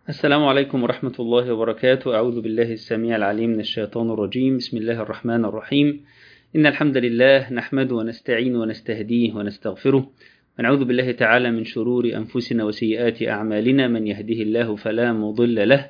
السلام عليكم ورحمة الله وبركاته. أعوذ بالله السميع العليم من الشيطان الرجيم. بسم الله الرحمن الرحيم. إن الحمد لله نحمده ونستعين ونستهديه ونستغفره، ونعوذ بالله تعالى من شرور أنفسنا وسيئات أعمالنا. من يهده الله فلا مضل له،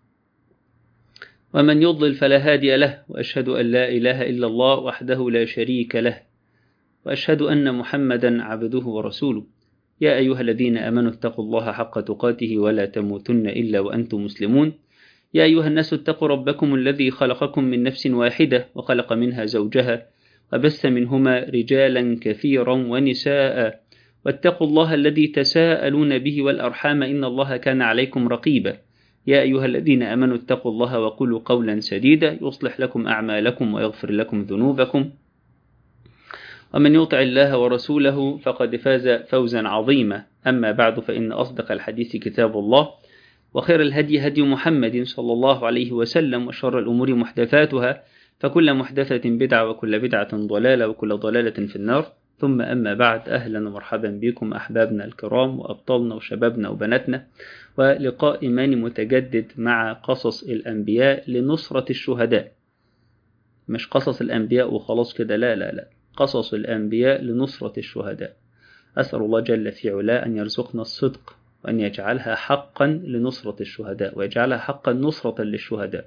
ومن يضلل فلا هادي له، وأشهد أن لا إله إلا الله وحده لا شريك له، وأشهد أن محمدا عبده ورسوله. يا أيها الذين آمنوا اتقوا الله حق تقاته ولا تموتن إلا وأنتم مسلمون. يا أيها الناس اتقوا ربكم الذي خلقكم من نفس واحدة وخلق منها زوجها وبث منهما رجالا كثيرا ونساء، واتقوا الله الذي تساءلون به والأرحام إن الله كان عليكم رقيبا. يا أيها الذين آمنوا اتقوا الله وقولوا قولا سديدا يصلح لكم أعمالكم ويغفر لكم ذنوبكم، ومن يطع الله ورسوله فقد فاز فوزا عظيما. أما بعد، فإن أصدق الحديث كتاب الله، وخير الهدي هدي محمد صلى الله عليه وسلم، وشر الأمور محدثاتها، فكل محدثة بدعة وكل بدعة ضلالة وكل ضلالة في النار. ثم أما بعد، أهلا ومرحبا بكم أحبابنا الكرام وأبطالنا وشبابنا وبناتنا، ولقاء إيماني متجدد مع قصص الأنبياء لنصرة الشهداء. مش قصص الأنبياء وخلاص كده، لا لا لا، قصص الأنبياء لنصرة الشهداء. أسأل الله جل في علاه أن يرزقنا الصدق، وأن يجعلها حقا لنصرة الشهداء، ويجعلها حقا نصرة للشهداء،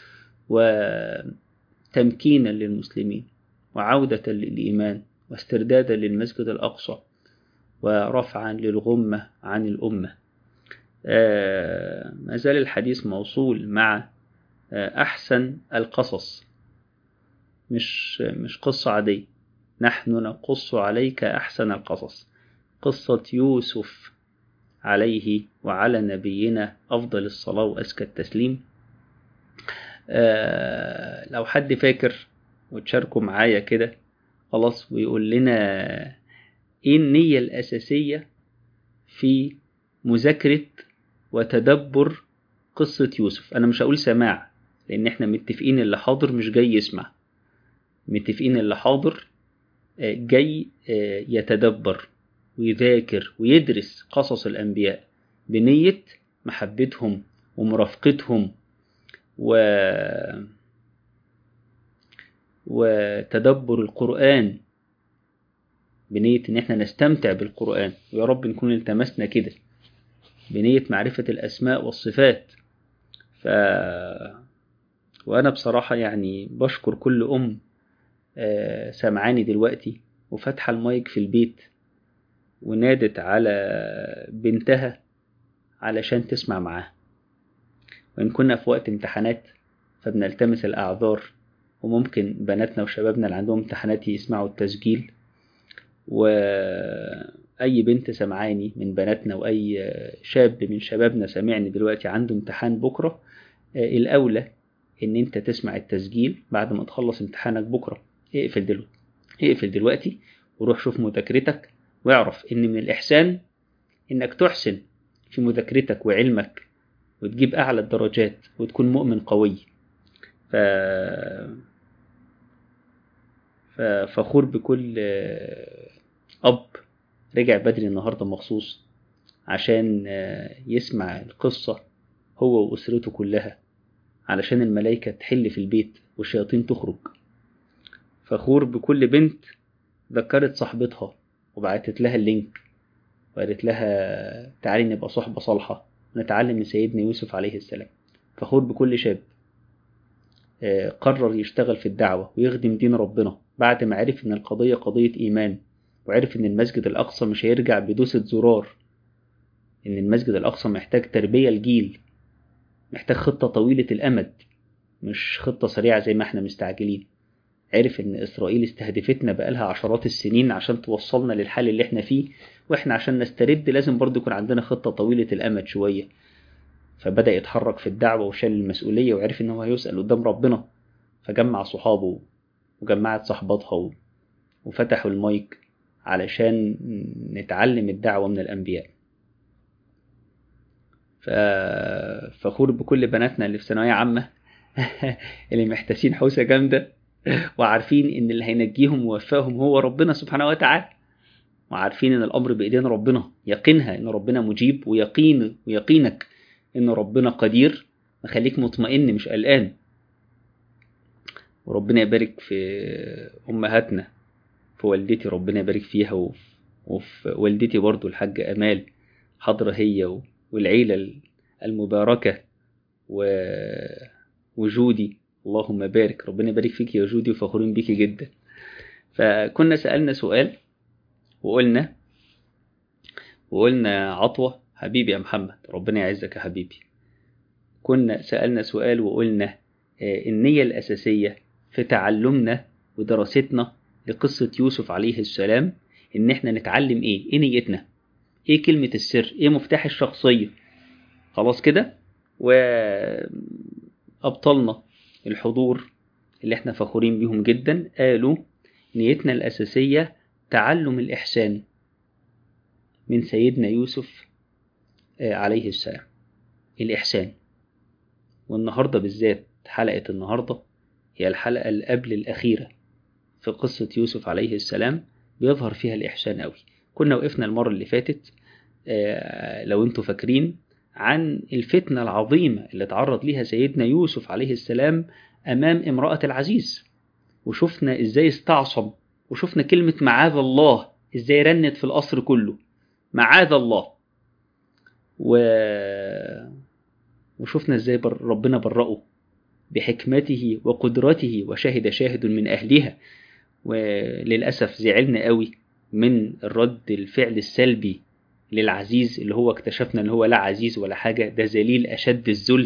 وتمكينا للمسلمين، وعودة للإيمان، واستردادا للمسجد الأقصى، ورفعا للغمة عن الأمة. ما زال الحديث موصول مع أحسن القصص. مش قصة عادية، نحن نقص عليك أحسن القصص. قصة يوسف عليه وعلى نبينا أفضل الصلاة وأزكى التسليم. لو حد فاكر وتشاركوا معايا كده خلاص، ويقول لنا إيه النية الأساسية في مذاكرة وتدبر قصة يوسف. أنا مش هقول سماع، لأن إحنا متفقين اللي حاضر مش جاي يسمع، متفقين اللي حاضر جاي يتدبر ويذاكر ويدرس قصص الأنبياء بنية محبتهم ومرافقتهم وتدبر القرآن، بنية إن احنا نستمتع بالقرآن، ويا رب نكون التمسنا كده بنية معرفة الأسماء والصفات. وأنا بصراحة يعني بشكر كل أم سمعاني دلوقتي وفتح المايك في البيت ونادت على بنتها علشان تسمع معاها. وإن كنا في وقت امتحانات فبنلتمس الأعذار، وممكن بناتنا وشبابنا اللي عندهم امتحانات يسمعوا التسجيل. وأي بنت سمعاني من بناتنا وأي شاب من شبابنا سمعني دلوقتي عنده امتحان بكرة، الأولى إن أنت تسمع التسجيل بعد ما تخلص امتحانك بكرة. اقفل دلوقتي وروح شوف مذاكرتك، واعرف إن من الإحسان إنك تحسن في مذاكرتك وعلمك وتجيب أعلى الدرجات وتكون مؤمن قوي. فخور بكل أب رجع بدري النهاردة مخصوص عشان يسمع القصة هو وأسرته كلها، علشان الملائكة تحل في البيت والشياطين تخرج. فخور بكل بنت ذكرت صاحبتها وبعتت لها اللينك وقالت لها تعالي نبقى صحبة صالحة نتعلم من سيدنا يوسف عليه السلام. فخور بكل شاب قرر يشتغل في الدعوة ويخدم دين ربنا بعد ما عرف ان القضية قضية ايمان، وعرف ان المسجد الاقصى مش هيرجع بدوسة زرار، ان المسجد الاقصى محتاج تربية الجيل، محتاج خطة طويلة الامد، مش خطة سريعة زي ما احنا مستعجلين. عرف ان اسرائيل استهدفتنا بقالها عشرات السنين عشان توصلنا للحال اللي احنا فيه، واحنا عشان نسترد لازم برضو يكون عندنا خطة طويلة الامد شوية. فبدأ يتحرك في الدعوة وشال المسؤولية، وعرف ان هو هيسأل قدام ربنا. فجمع صحابه وجمعت صحباتها وفتحوا المايك علشان نتعلم الدعوة من الأنبياء. فخور بكل بناتنا اللي في ثانوية عامة اللي محتاسين حوسة جامدة، وعارفين ان اللي هينجيهم ووفاهم هو ربنا سبحانه وتعالى، وعارفين ان الأمر بإيدين ربنا، يقينها ان ربنا مجيب، ويقينك إن ربنا قدير، خليك مطمئن مش قلقان. وربنا يبارك في أمهاتنا، في والدتي ربنا يبارك فيها، وفي والدتي برضو الحاجة أمال حضرة هي والعيلة المباركة، وجودي اللهم بارك، ربنا يبارك فيك يا جودي وفخورين بيك جدا. فكنا سألنا سؤال وقلنا عطوة حبيبي يا محمد، ربنا يعزك يا حبيبي. كنا سألنا سؤال وقلنا النية الأساسية في تعلمنا ودراستنا لقصة يوسف عليه السلام إن إحنا نتعلم إيه نيتنا، إيه كلمة السر، إيه مفتاح الشخصية. خلاص كده. وأبطلنا الحضور اللي إحنا فخورين بيهم جدا قالوا نيتنا الأساسية تعلم الإحسان من سيدنا يوسف عليه السلام، الإحسان. والنهاردة بالذات حلقة النهاردة هي الحلقة اللي قبل الأخيرة في قصة يوسف عليه السلام، بيظهر فيها الإحسان قوي. كنا وقفنا المرة اللي فاتت لو انتوا فاكرين عن الفتنة العظيمة اللي تعرض ليها سيدنا يوسف عليه السلام أمام امرأة العزيز، وشفنا إزاي استعصم، وشفنا كلمة معاذ الله إزاي رنت في القصر كله، معاذ الله. وشفنا إزاي ربنا برأه بحكمته وقدرته، وشهد شاهد من أهلها. وللأسف زعلنا قوي من الرد الفعل السلبي للعزيز، اللي هو اكتشفنا ان هو لا عزيز ولا حاجة، ده ذليل أشد الذل.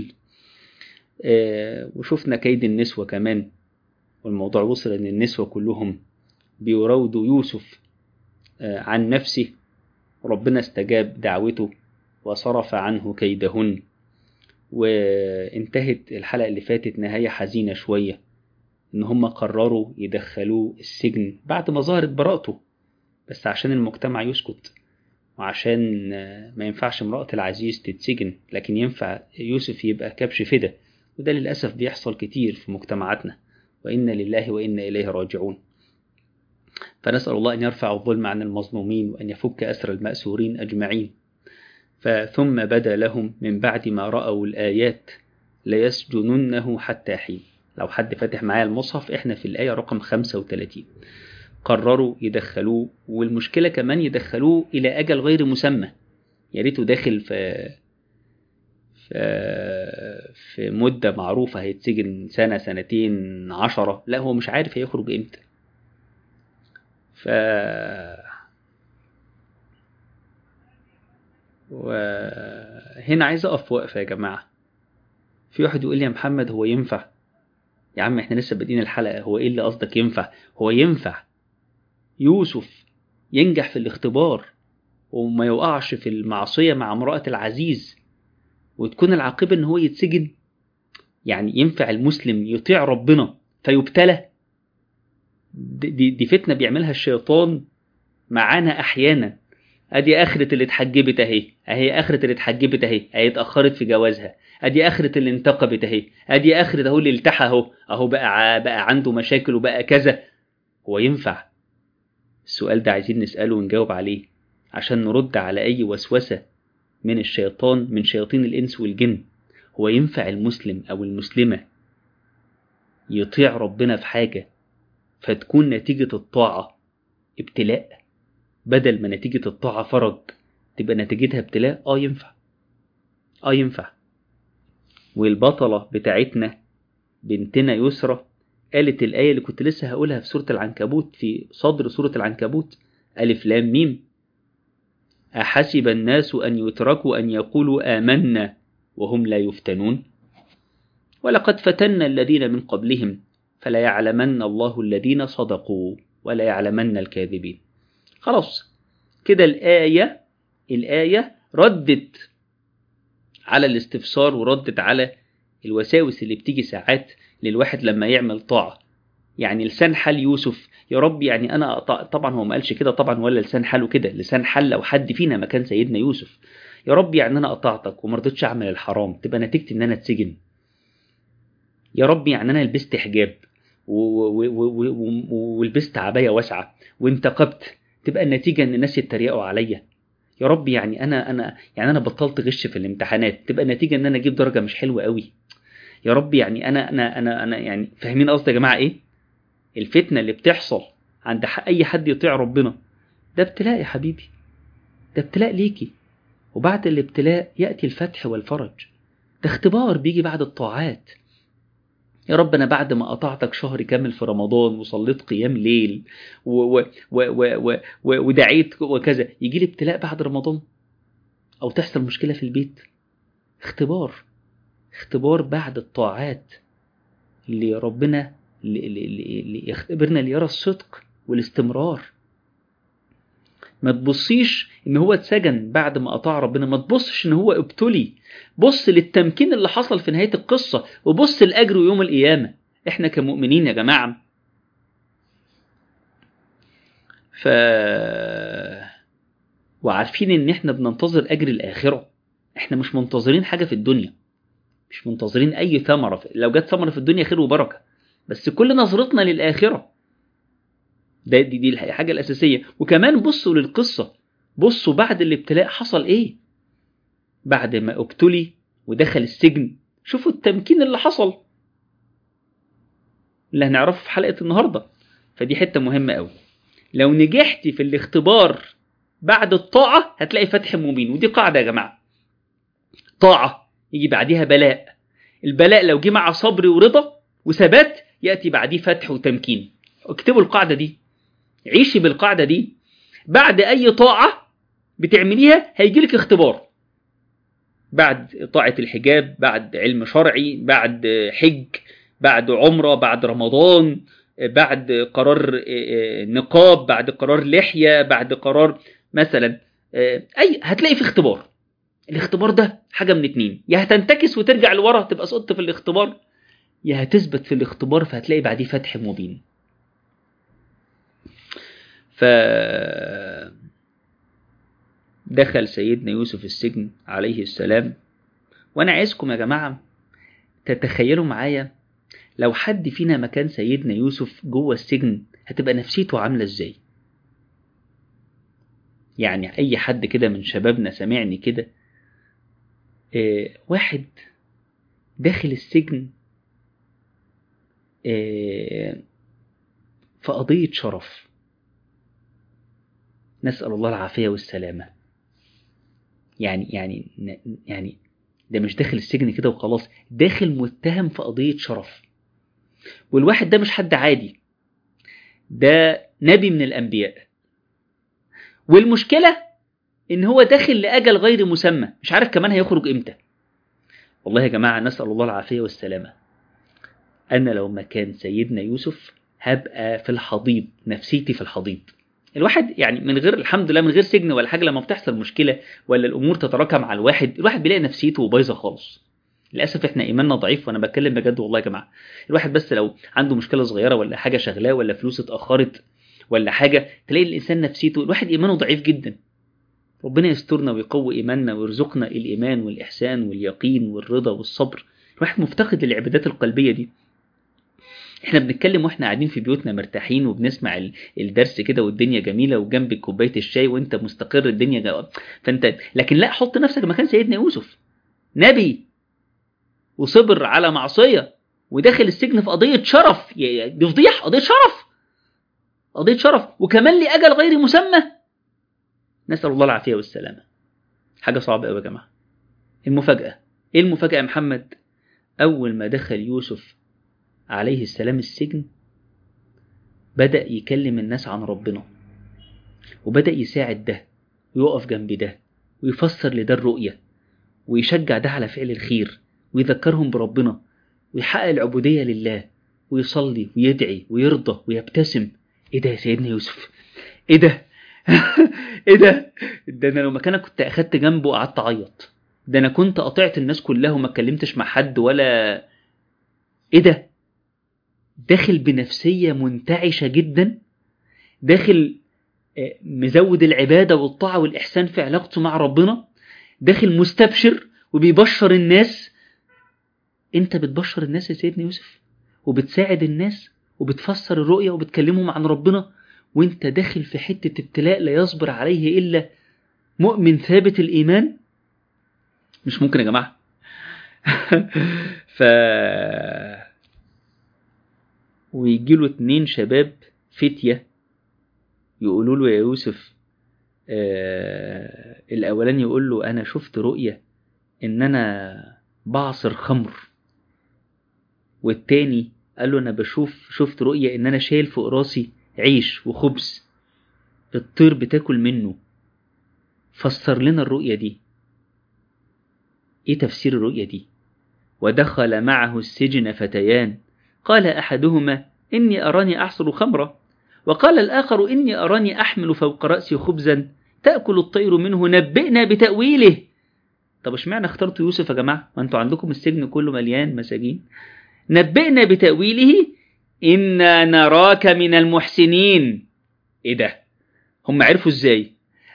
وشفنا كيد النسوة كمان، والموضوع وصل ان النسوة كلهم بيراودوا يوسف عن نفسه، ربنا استجاب دعوته وصرف عنه كيدهن. وانتهت الحلقة اللي فاتت نهاية حزينة شوية، ان هم قرروا يدخلوه السجن بعد ما ظهرت براءته، بس عشان المجتمع يسكت، وعشان ما ينفعش امرأة العزيز تتسجن، لكن ينفع يوسف يبقى كبش فدا. وده للأسف بيحصل كتير في مجتمعاتنا، وإنا لله وإنا إليه راجعون. فنسأل الله أن يرفع الظلم عن المظلومين، وأن يفك أسر المأسورين أجمعين. ثم بدا لهم من بعد ما رأوا الآيات ليسجننه حتى حين. لو حد فاتح معايا المصحف، احنا في الآية رقم 35. قرروا يدخلوه، والمشكلة كمان يدخلوه إلى أجل غير مسمى. يا ريته داخل في مدة معروفة، هيتسجن سنة، سنتين، 10، لا هو مش عارف هيخرج إمتى. وهنا عايز أقف وقفة يا جماعة. في واحد يقول لي يا محمد هو ينفع؟ يا عم احنا لسه بادئين الحلقة، هو ايه اللي قصدك ينفع؟ هو ينفع يوسف ينجح في الاختبار وما يوقعش في المعصية مع امرأة العزيز وتكون العاقبة ان هو يتسجن؟ يعني ينفع المسلم يطيع ربنا فيبتلى؟ دي فتنة بيعملها الشيطان معانا احيانا. ادي اخرة اللي اتحجبت اهي اخرة اللي اتحجبت اهي اتأخرت في جوازها، ادي اخرة اللي انتقبت ادي اخرة اهو اللي التحى اهو بقى عنده مشاكل وبقى كذا. هو ينفع؟ السؤال ده عايزين نسأله ونجاوب عليه عشان نرد على اي وسوسة من الشيطان، من شياطين الانس والجن. هو ينفع المسلم او المسلمة يطيع ربنا في حاجة فتكون نتيجة الطاعة ابتلاء، بدل ما نتيجة الطاعة فرج تبقى نتيجتها ابتلاء؟ ينفع. ينفع. والبطلة بتاعتنا بنتنا يسرى قالت الآية اللي كنت لسه هقولها في سورة العنكبوت، في صدر سورة العنكبوت، ألف لام ميم: أحسب الناس أن يتركوا أن يقولوا آمنا وهم لا يفتنون ولقد فتنا الذين من قبلهم فلا يعلمن الله الذين صدقوا ولا يعلمن الكاذبين. خلاص كده الآية ردت على الاستفسار، وردت على الوساوس اللي بتيجي ساعات للواحد لما يعمل طاعة. يعني لسان حال يوسف، يا رب يعني أنا طبعا هو ما قالش كده طبعا، ولا لسان حاله كده، لسان حال لو حد فينا مكان سيدنا يوسف، يا رب يعني أنا قطعتك ومرضتش أعمل الحرام تبقى نتيجتي إن أنا اتسجن. يا رب يعني أنا لبست حجاب ولبست عباية واسعة وانتقبت تبقى النتيجة إن الناس يتريقوا عليا. يا رب يعني انا بطلت غش في الامتحانات، تبقى النتيجه ان انا اجيب درجه مش حلوه قوي. يا رب يعني انا يعني فاهمين قصدي يا جماعه ايه؟ الفتنه اللي بتحصل عند اي حد يطيع ربنا ده ابتلاء يا حبيبي، ده ابتلاء ليكي، وبعد الابتلاء ياتي الفتح والفرج. ده اختبار بيجي بعد الطاعات. يا رب أنا بعد ما قطعتك شهر كامل في رمضان وصليت قيام ليل ودعيت وكذا، يجي لي ابتلاء بعد رمضان أو تحصل مشكلة في البيت. اختبار بعد الطاعات اللي ربنا اللي يختبرنا ليرى الصدق والاستمرار. ما تبصيش ان هو اتسجن بعد ما قطع ربنا، ما تبصش ان هو ابتلي، بص للتمكين اللي حصل في نهاية القصة، وبص الأجر يوم القيامة. احنا كمؤمنين يا جماعة وعارفين ان احنا بننتظر أجر الآخرة. احنا مش منتظرين حاجة في الدنيا، مش منتظرين أي ثمرة. لو جت ثمرة في الدنيا خير وبركة، بس كل نظرتنا للآخرة. دي الحاجة الأساسية. وكمان بصوا للقصة، بصوا بعد الابتلاء حصل ايه. بعد ما ابتلي ودخل السجن، شوفوا التمكين اللي حصل اللي هنعرفه في حلقة النهاردة. فدي حتة مهمة قوي. لو نجحتي في الاختبار بعد الطاعة هتلاقي فتح مبين. ودي قاعدة يا جماعة، طاعة يجي بعدها بلاء، البلاء لو جه مع صبر ورضا وثبات يأتي بعديه فتح وتمكين. اكتبوا القاعدة دي، عيشي بالقاعدة دي. بعد أي طاعة بتعمليها هيجيلك اختبار. بعد طاعة الحجاب، بعد علم شرعي، بعد حج، بعد عمرة، بعد رمضان، بعد قرار نقاب، بعد قرار لحية، بعد قرار مثلا هتلاقي في اختبار. الاختبار ده حاجة من اتنين، يا هتنتكس وترجع لورا تبقى سقطت في الاختبار، يا هتثبت في الاختبار فهتلاقي بعديه فتح مبين. دخل سيدنا يوسف السجن عليه السلام. وانا عايزكم يا جماعة تتخيلوا معايا لو حد فينا مكان سيدنا يوسف جوه السجن هتبقى نفسيته عاملة ازاي. يعني اي حد كده من شبابنا سمعني كده، واحد داخل السجن في قضية شرف، نسأل الله العافية والسلامة. يعني ده مش داخل السجن كده وخلاص، داخل متهم في قضية شرف. والواحد ده مش حد عادي، ده نبي من الأنبياء. والمشكلة إن هو داخل لأجل غير مسمى، مش عارف كمان هيخرج إمتى. والله يا جماعة نسأل الله العافية والسلامة. أنا لو مكان سيدنا يوسف هبقى في الحضيض، نفسيتي في الحضيض. الواحد يعني من غير الحمد لله من غير سجن ولا حاجة، لما بتحصل مشكلة ولا الأمور تتراكم على الواحد بيلاقي نفسيته بايظة خالص. للأسف إحنا إيماننا ضعيف، وأنا بتكلم بجد والله يا جماعة. الواحد بس لو عنده مشكلة صغيرة ولا حاجة شغلاه ولا فلوس اتأخرت ولا حاجة، تلاقي الإنسان نفسيته، الواحد إيمانه ضعيف جدا. ربنا يسترنا ويقوي إيماننا ويرزقنا الإيمان والإحسان واليقين والرضا والصبر. الواحد مفتقد للعبادات القلبية دي. احنا بنتكلم واحنا قاعدين في بيوتنا مرتاحين وبنسمع الدرس كده والدنيا جميلة وجنبك كوباية الشاي وانت مستقر الدنيا لكن لا، حط نفسك مكان سيدنا يوسف، نبي وصبر على معصية وداخل السجن في قضية شرف. دي فضيحة، قضية شرف وكمان لأجل غير مسمى. نسأل الله العافية والسلامة. حاجة صعبة قوي يا جماعة. المفاجأة ايه المفاجأة يا محمد؟ أول ما دخل يوسف عليه السلام السجن بدأ يكلم الناس عن ربنا، وبدأ يساعد ده ويقف جنب ده ويفسر لده الرؤية ويشجع ده على فعل الخير ويذكرهم بربنا ويحقق العبودية لله ويصلي ويدعي ويرضى ويبتسم. ايه ده يا سيدنا يوسف؟ ايه ده؟ ايه ده؟ ده انا لو مكانك كنت اخدت جنبه وقعدت اعيط. ده انا كنت قطعت الناس كلها وما اتكلمتش مع حد ولا. ايه ده؟ داخل بنفسية منتعشة جدا، داخل مزود العبادة والطاعة والإحسان في علاقته مع ربنا، داخل مستبشر وبيبشر الناس. انت بتبشر الناس يا سيدنا يوسف وبتساعد الناس وبتفسر الرؤية وبتكلمهم عن ربنا، وانت داخل في حتة ابتلاء لا يصبر عليه إلا مؤمن ثابت الإيمان، مش ممكن يا جماعة. ف ويجيله 2 شباب فتية يقولوا له يا يوسف، الأولاني يقول له أنا شفت رؤية إن أنا بعصر خمر، والتاني قال له أنا شفت رؤية إن أنا شايل فوق راسي عيش وخبز الطير بتاكل منه، فسر لنا الرؤية دي، إيه تفسير الرؤية دي؟ ودخل معه السجن فتيان قال أحدهما إني أراني أعصر خمرة، وقال الآخر إني أراني أحمل فوق رأسي خبزا تأكل الطير منه، نبئنا بتأويله. طب اشمعنى اخترتوا يوسف يا جماعة؟ ما انتوا عندكم السجن كله مليان مساجين. نبئنا بتأويله إنا نراك من المحسنين. إيه ده؟ هم عرفوا إزاي؟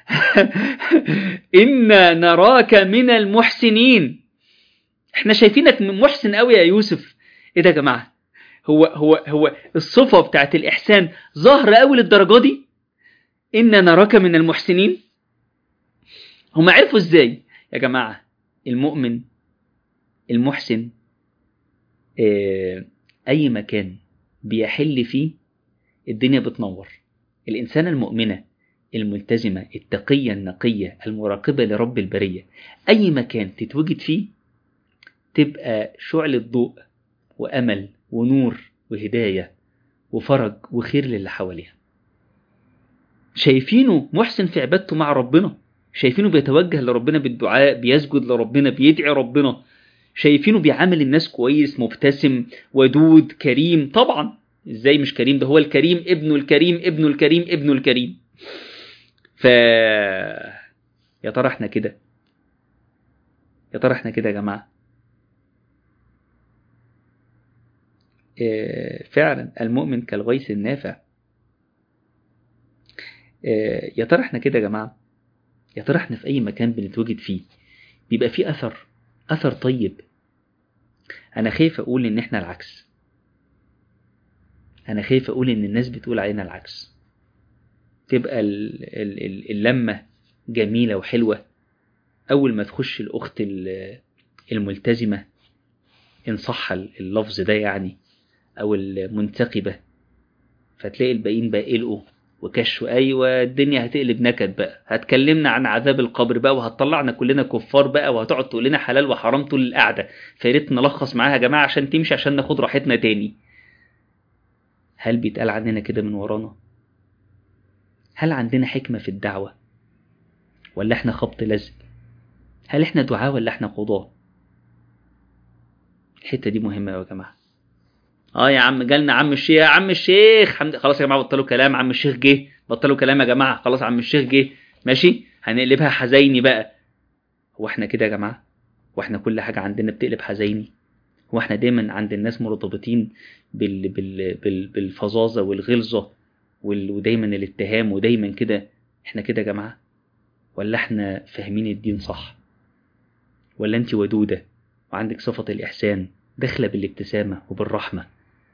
إنا نراك من المحسنين، احنا شايفينك محسن قوي يا يوسف. إيه ده يا جماعة؟ هو الصفة بتاعت الإحسان ظاهرة قوي للدرجة دي؟ إنا نراك من المحسنين. هم عرفوا إزاي يا جماعة؟ المؤمن المحسن أي مكان بيحل فيه الدنيا بتنور. الإنسان المؤمنة الملتزمة التقية النقية المراقبة لرب البرية، أي مكان تتوجد فيه تبقى شعلة ضوء وأمل ونور وهداية وفرج وخير للي حواليها. شايفينه محسن في عبادته مع ربنا، شايفينه بيتوجه لربنا بالدعاء، بيسجد لربنا، بيدعي ربنا، شايفينه بيعامل الناس كويس، مبتسم ودود كريم. طبعا ازاي مش كريم؟ ده هو الكريم ابن الكريم ابن الكريم ابن الكريم. يا ترى احنا كده؟ يا ترى احنا كده يا جماعة؟ فعلا المؤمن كالغيث النافع. يا ترى احنا كده يا جماعة؟ يا ترى احنا في اي مكان بنتوجد فيه بيبقى فيه اثر طيب؟ انا خايف اقول ان احنا العكس، انا خايف اقول ان الناس بتقول علينا العكس، تبقى اللمة جميلة وحلوة، اول ما تخش الاخت الملتزمة ان صح اللفظ ده يعني، او المنتقبة، فتلاقي الباقيين بقى قلقوا وكشوا. ايوه الدنيا هتقلب نكد بقى، هتكلمنا عن عذاب القبر بقى، وهتطلعنا كلنا كفار بقى، وهتقعد تقول لنا حلال وحرام طول القعده. فياريت نلخص معاها يا جماعه عشان تمشي، عشان ناخد راحتنا تاني. هل بيتقال عننا كده من ورانا؟ هل عندنا حكمه في الدعوه ولا احنا خبط لزق؟ هل احنا دعاء ولا احنا قضاة؟ الحته دي مهمه يا جماعه. يا عم جالنا عم الشيخ، يا عم الشيخ خلاص يا جماعه بطلوا كلام، عم الشيخ جه، بطلوا كلام يا جماعه، خلاص عم الشيخ جه، ماشي هنقلبها حزيني بقى. هو احنا كده يا جماعه؟ واحنا كل حاجه عندنا بتقلب حزيني؟ هو احنا دايما عند الناس مرتبطين بالفظاظه والغلظه ودايما الاتهام ودايما كده؟ احنا كده يا جماعه؟ ولا احنا فاهمين الدين صح؟ ولا انت ودوده وعندك صفه الاحسان داخله بالابتسامه وبالرحمه؟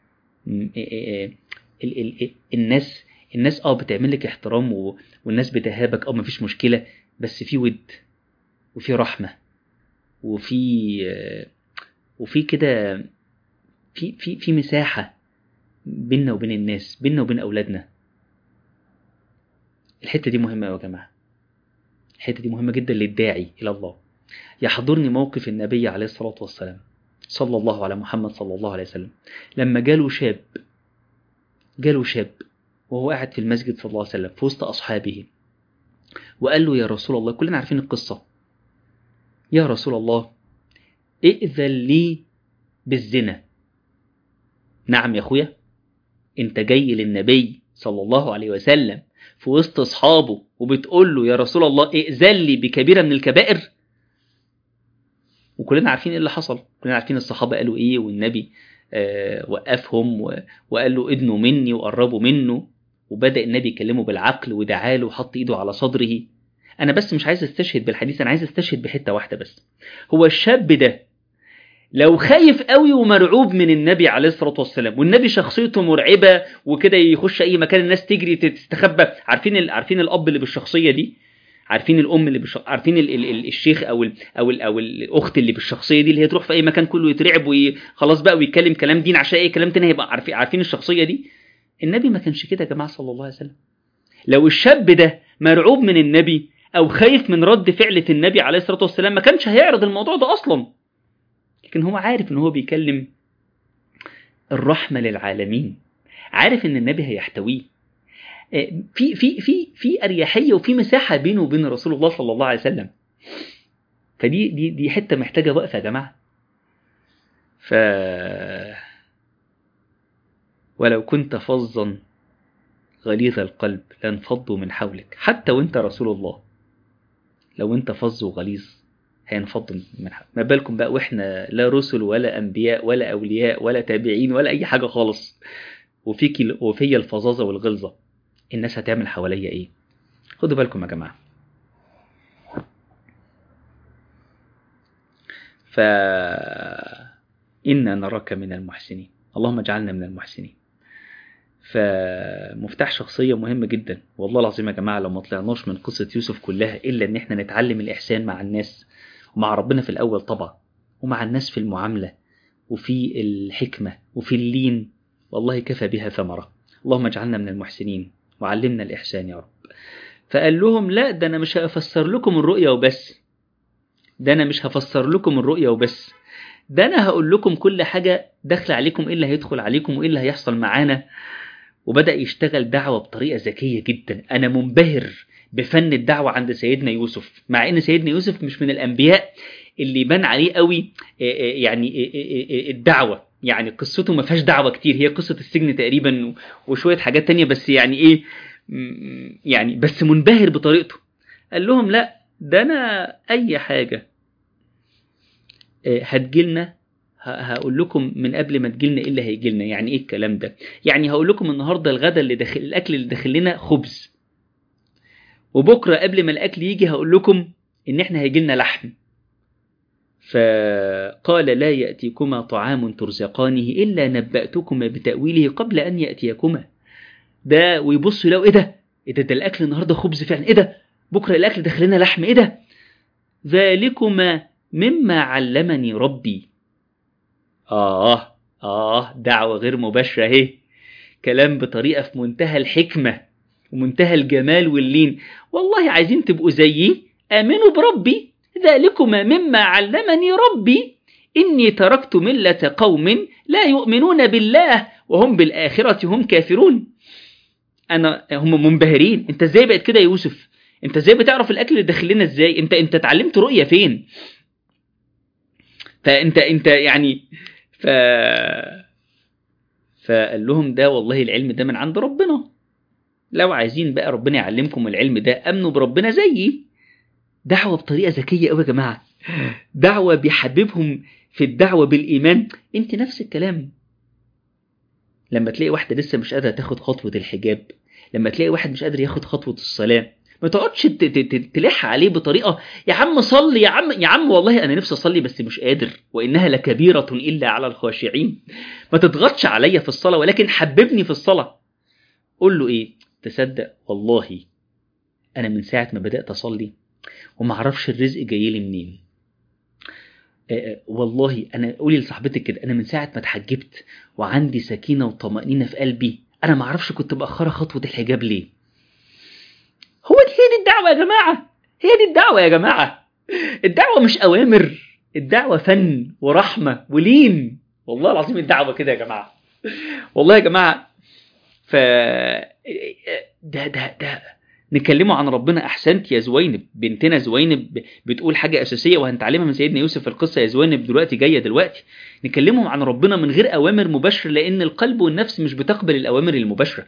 الناس بتعمل لك احترام والناس بتهابك، مفيش مشكلة، بس في ود وفي رحمة وفي كده، في مساحة بيننا وبين الناس، بيننا وبين أولادنا. الحتة دي مهمة يا جماعة، الحتة دي مهمة جدا للداعي إلى الله. يحضرني موقف النبي عليه الصلاة والسلام صلى الله على محمد صلى الله عليه وسلم، لما جاله شاب وهو قاعد في المسجد صلى الله عليه وسلم في وسط أصحابه، وقال له يا رسول الله، كلنا عارفين القصة، يا رسول الله ائذن لي بالزنا. نعم يا أخويا، انت جاي للنبي صلى الله عليه وسلم في وسط أصحابه وبتقول له يا رسول الله ائذن لي بكبيرة من الكبائر؟ وكلنا عارفين ايه اللي حصل، كلنا عارفين الصحابة قالوا ايه، والنبي وقفهم وقال له ادنوا مني وقربوا منه، وبدأ النبي يكلمه بالعقل ودعاله وحط ايده على صدره. انا بس مش عايز استشهد بالحديث، انا عايز استشهد بحتة واحدة بس. هو الشاب ده لو خايف قوي ومرعوب من النبي عليه الصلاة والسلام، والنبي شخصيته مرعبة وكده، يخش اي مكان الناس تجري تستخبى، عارفين الاب اللي بالشخصية دي، عارفين الام اللي عارفين الشيخ او الاخت اللي بالشخصيه دي، اللي هي تروح في اي مكان كله يترعب وخلاص بقى ويتكلم كلام دين عشان اي كلام تاني هيبقى عارفين الشخصيه دي. النبي ما كانش كده يا جماعه صلى الله عليه وسلم. لو الشاب ده مرعوب من النبي او خايف من رد فعل النبي عليه الصلاه والسلام ما كانش هيعرض الموضوع ده اصلا. لكن هو عارف ان هو بيكلم الرحمه للعالمين، عارف ان النبي هيحتويه، في اريحيه وفي مساحه بينه وبين رسول الله صلى الله عليه وسلم. فدي حته محتاجه وقفه يا جماعه. ولو كنت فظا غليظ القلب لانفضوا من حولك. حتى وانت رسول الله لو انت فظ وغليظ هينفضوا من حولك، ما بالكم بقى واحنا لا رسل ولا انبياء ولا اولياء ولا تابعين ولا اي حاجه خالص، وفي الفظاظه والغلظه، الناس هتعمل حواليا ايه؟ خدوا بالكم يا جماعه. إنا نراك من المحسنين، اللهم اجعلنا من المحسنين. فمفتاح شخصية مهمة جدا والله العظيم يا جماعة. لو ما طلعناش من قصة يوسف كلها إلا إن إحنا نتعلم الإحسان مع الناس ومع ربنا في الأول طبعا، ومع الناس في المعاملة وفي الحكمة وفي اللين، والله كفى بها ثمرة. اللهم اجعلنا من المحسنين وعلمنا الإحسان يا رب. فقال لهم لا، ده أنا مش هفسر لكم الرؤيا وبس، ده أنا هقول لكم كل حاجة داخل عليكم، إيه اللي هيدخل عليكم وإيه اللي هيحصل معانا. وبدأ يشتغل دعوة بطريقة ذكية جدا. أنا منبهر بفن الدعوة عند سيدنا يوسف، مع إن سيدنا يوسف مش من الأنبياء اللي بان عليه قوي يعني الدعوة، يعني قصته ما فيهاش دعوة كتير، هي قصة السجن تقريبا وشوية حاجات تانية، بس يعني إيه يعني بس منبهر بطريقته. قال لهم لا، ده أنا أي حاجة هتجيلنا هقول لكم من قبل ما تجيلنا ايه اللي هيجيلنا. يعني ايه الكلام ده؟ يعني هقول لكم النهارده الغدا اللي داخل، الاكل اللي داخل لنا خبز، وبكره قبل ما الاكل يجي هقول لكم ان احنا هيجيلنا لحم. فقال لا يأتيكما طعام ترزقانه إلا نبأتكما بتأويله قبل أن يأتيكما. ده ويبصوا لو ايه ده الأكل النهارده خبز فعلا، ايه ده بكره الاكل داخل لنا لحم، ايه ده؟ ذلكما مما علمني ربي. دعوة غير مباشرة اهي، كلام بطريقة في منتهى الحكمة ومنتهى الجمال واللين. والله عايزين تبقوا زيي، آمنوا بربي، ذلكما مما علمني ربي إني تركت ملة قوم لا يؤمنون بالله وهم بالآخرة هم كافرون. هم منبهرين، انت ازاي بقت كده يا يوسف؟ انت ازاي بتعرف الأكل اللي داخل لنا ازاي؟ انت اتعلمت رؤية فين؟ فانت يعني فقال لهم ده والله العلم ده من عند ربنا، لو عايزين بقى ربنا يعلمكم العلم ده امنوا بربنا زيي. دعوة بطريقة ذكية قوي يا جماعة، دعوة بيحببهم في الدعوة بالإيمان. انت نفس الكلام لما تلاقي واحدة لسه مش قادرة تاخد خطوة الحجاب، لما تلاقي واحد مش قادر ياخد خطوة الصلاة، ما تقعدش تلح عليه بطريقة يا عم صلي، يا عم والله أنا نفسي أصلي بس مش قادر، وإنها لكبيرة إلا على الخاشعين. ما تضغطش عليا في الصلاة، ولكن حببني في الصلاة. قول له إيه؟ تصدق والله أنا من ساعة ما بدأت أصلي وما عرفش الرزق جاي لي منين. والله أنا قولي لصاحبتك كده، أنا من ساعة ما اتحجبت وعندي سكينة وطمأنينة في قلبي، أنا ما عرفش كنت بأخر خطوة الحجاب ليه. هي دي الدعوة يا جماعة، هي دي الدعوة يا جماعة. الدعوة مش أوامر، الدعوة فن ورحمة ولين. والله العظيم الدعوة كده يا جماعة، والله يا جماعة. ده نكلمه عن ربنا. أحسنت يا زوينب، بنتنا زوينب بتقول حاجة أساسية وهنتعلمها من سيدنا يوسف في القصة. يا زوينب دلوقتي جاية دلوقتي نكلمهم عن ربنا من غير أوامر مباشرة، لأن القلب والنفس مش بتقبل الأوامر المباشرة.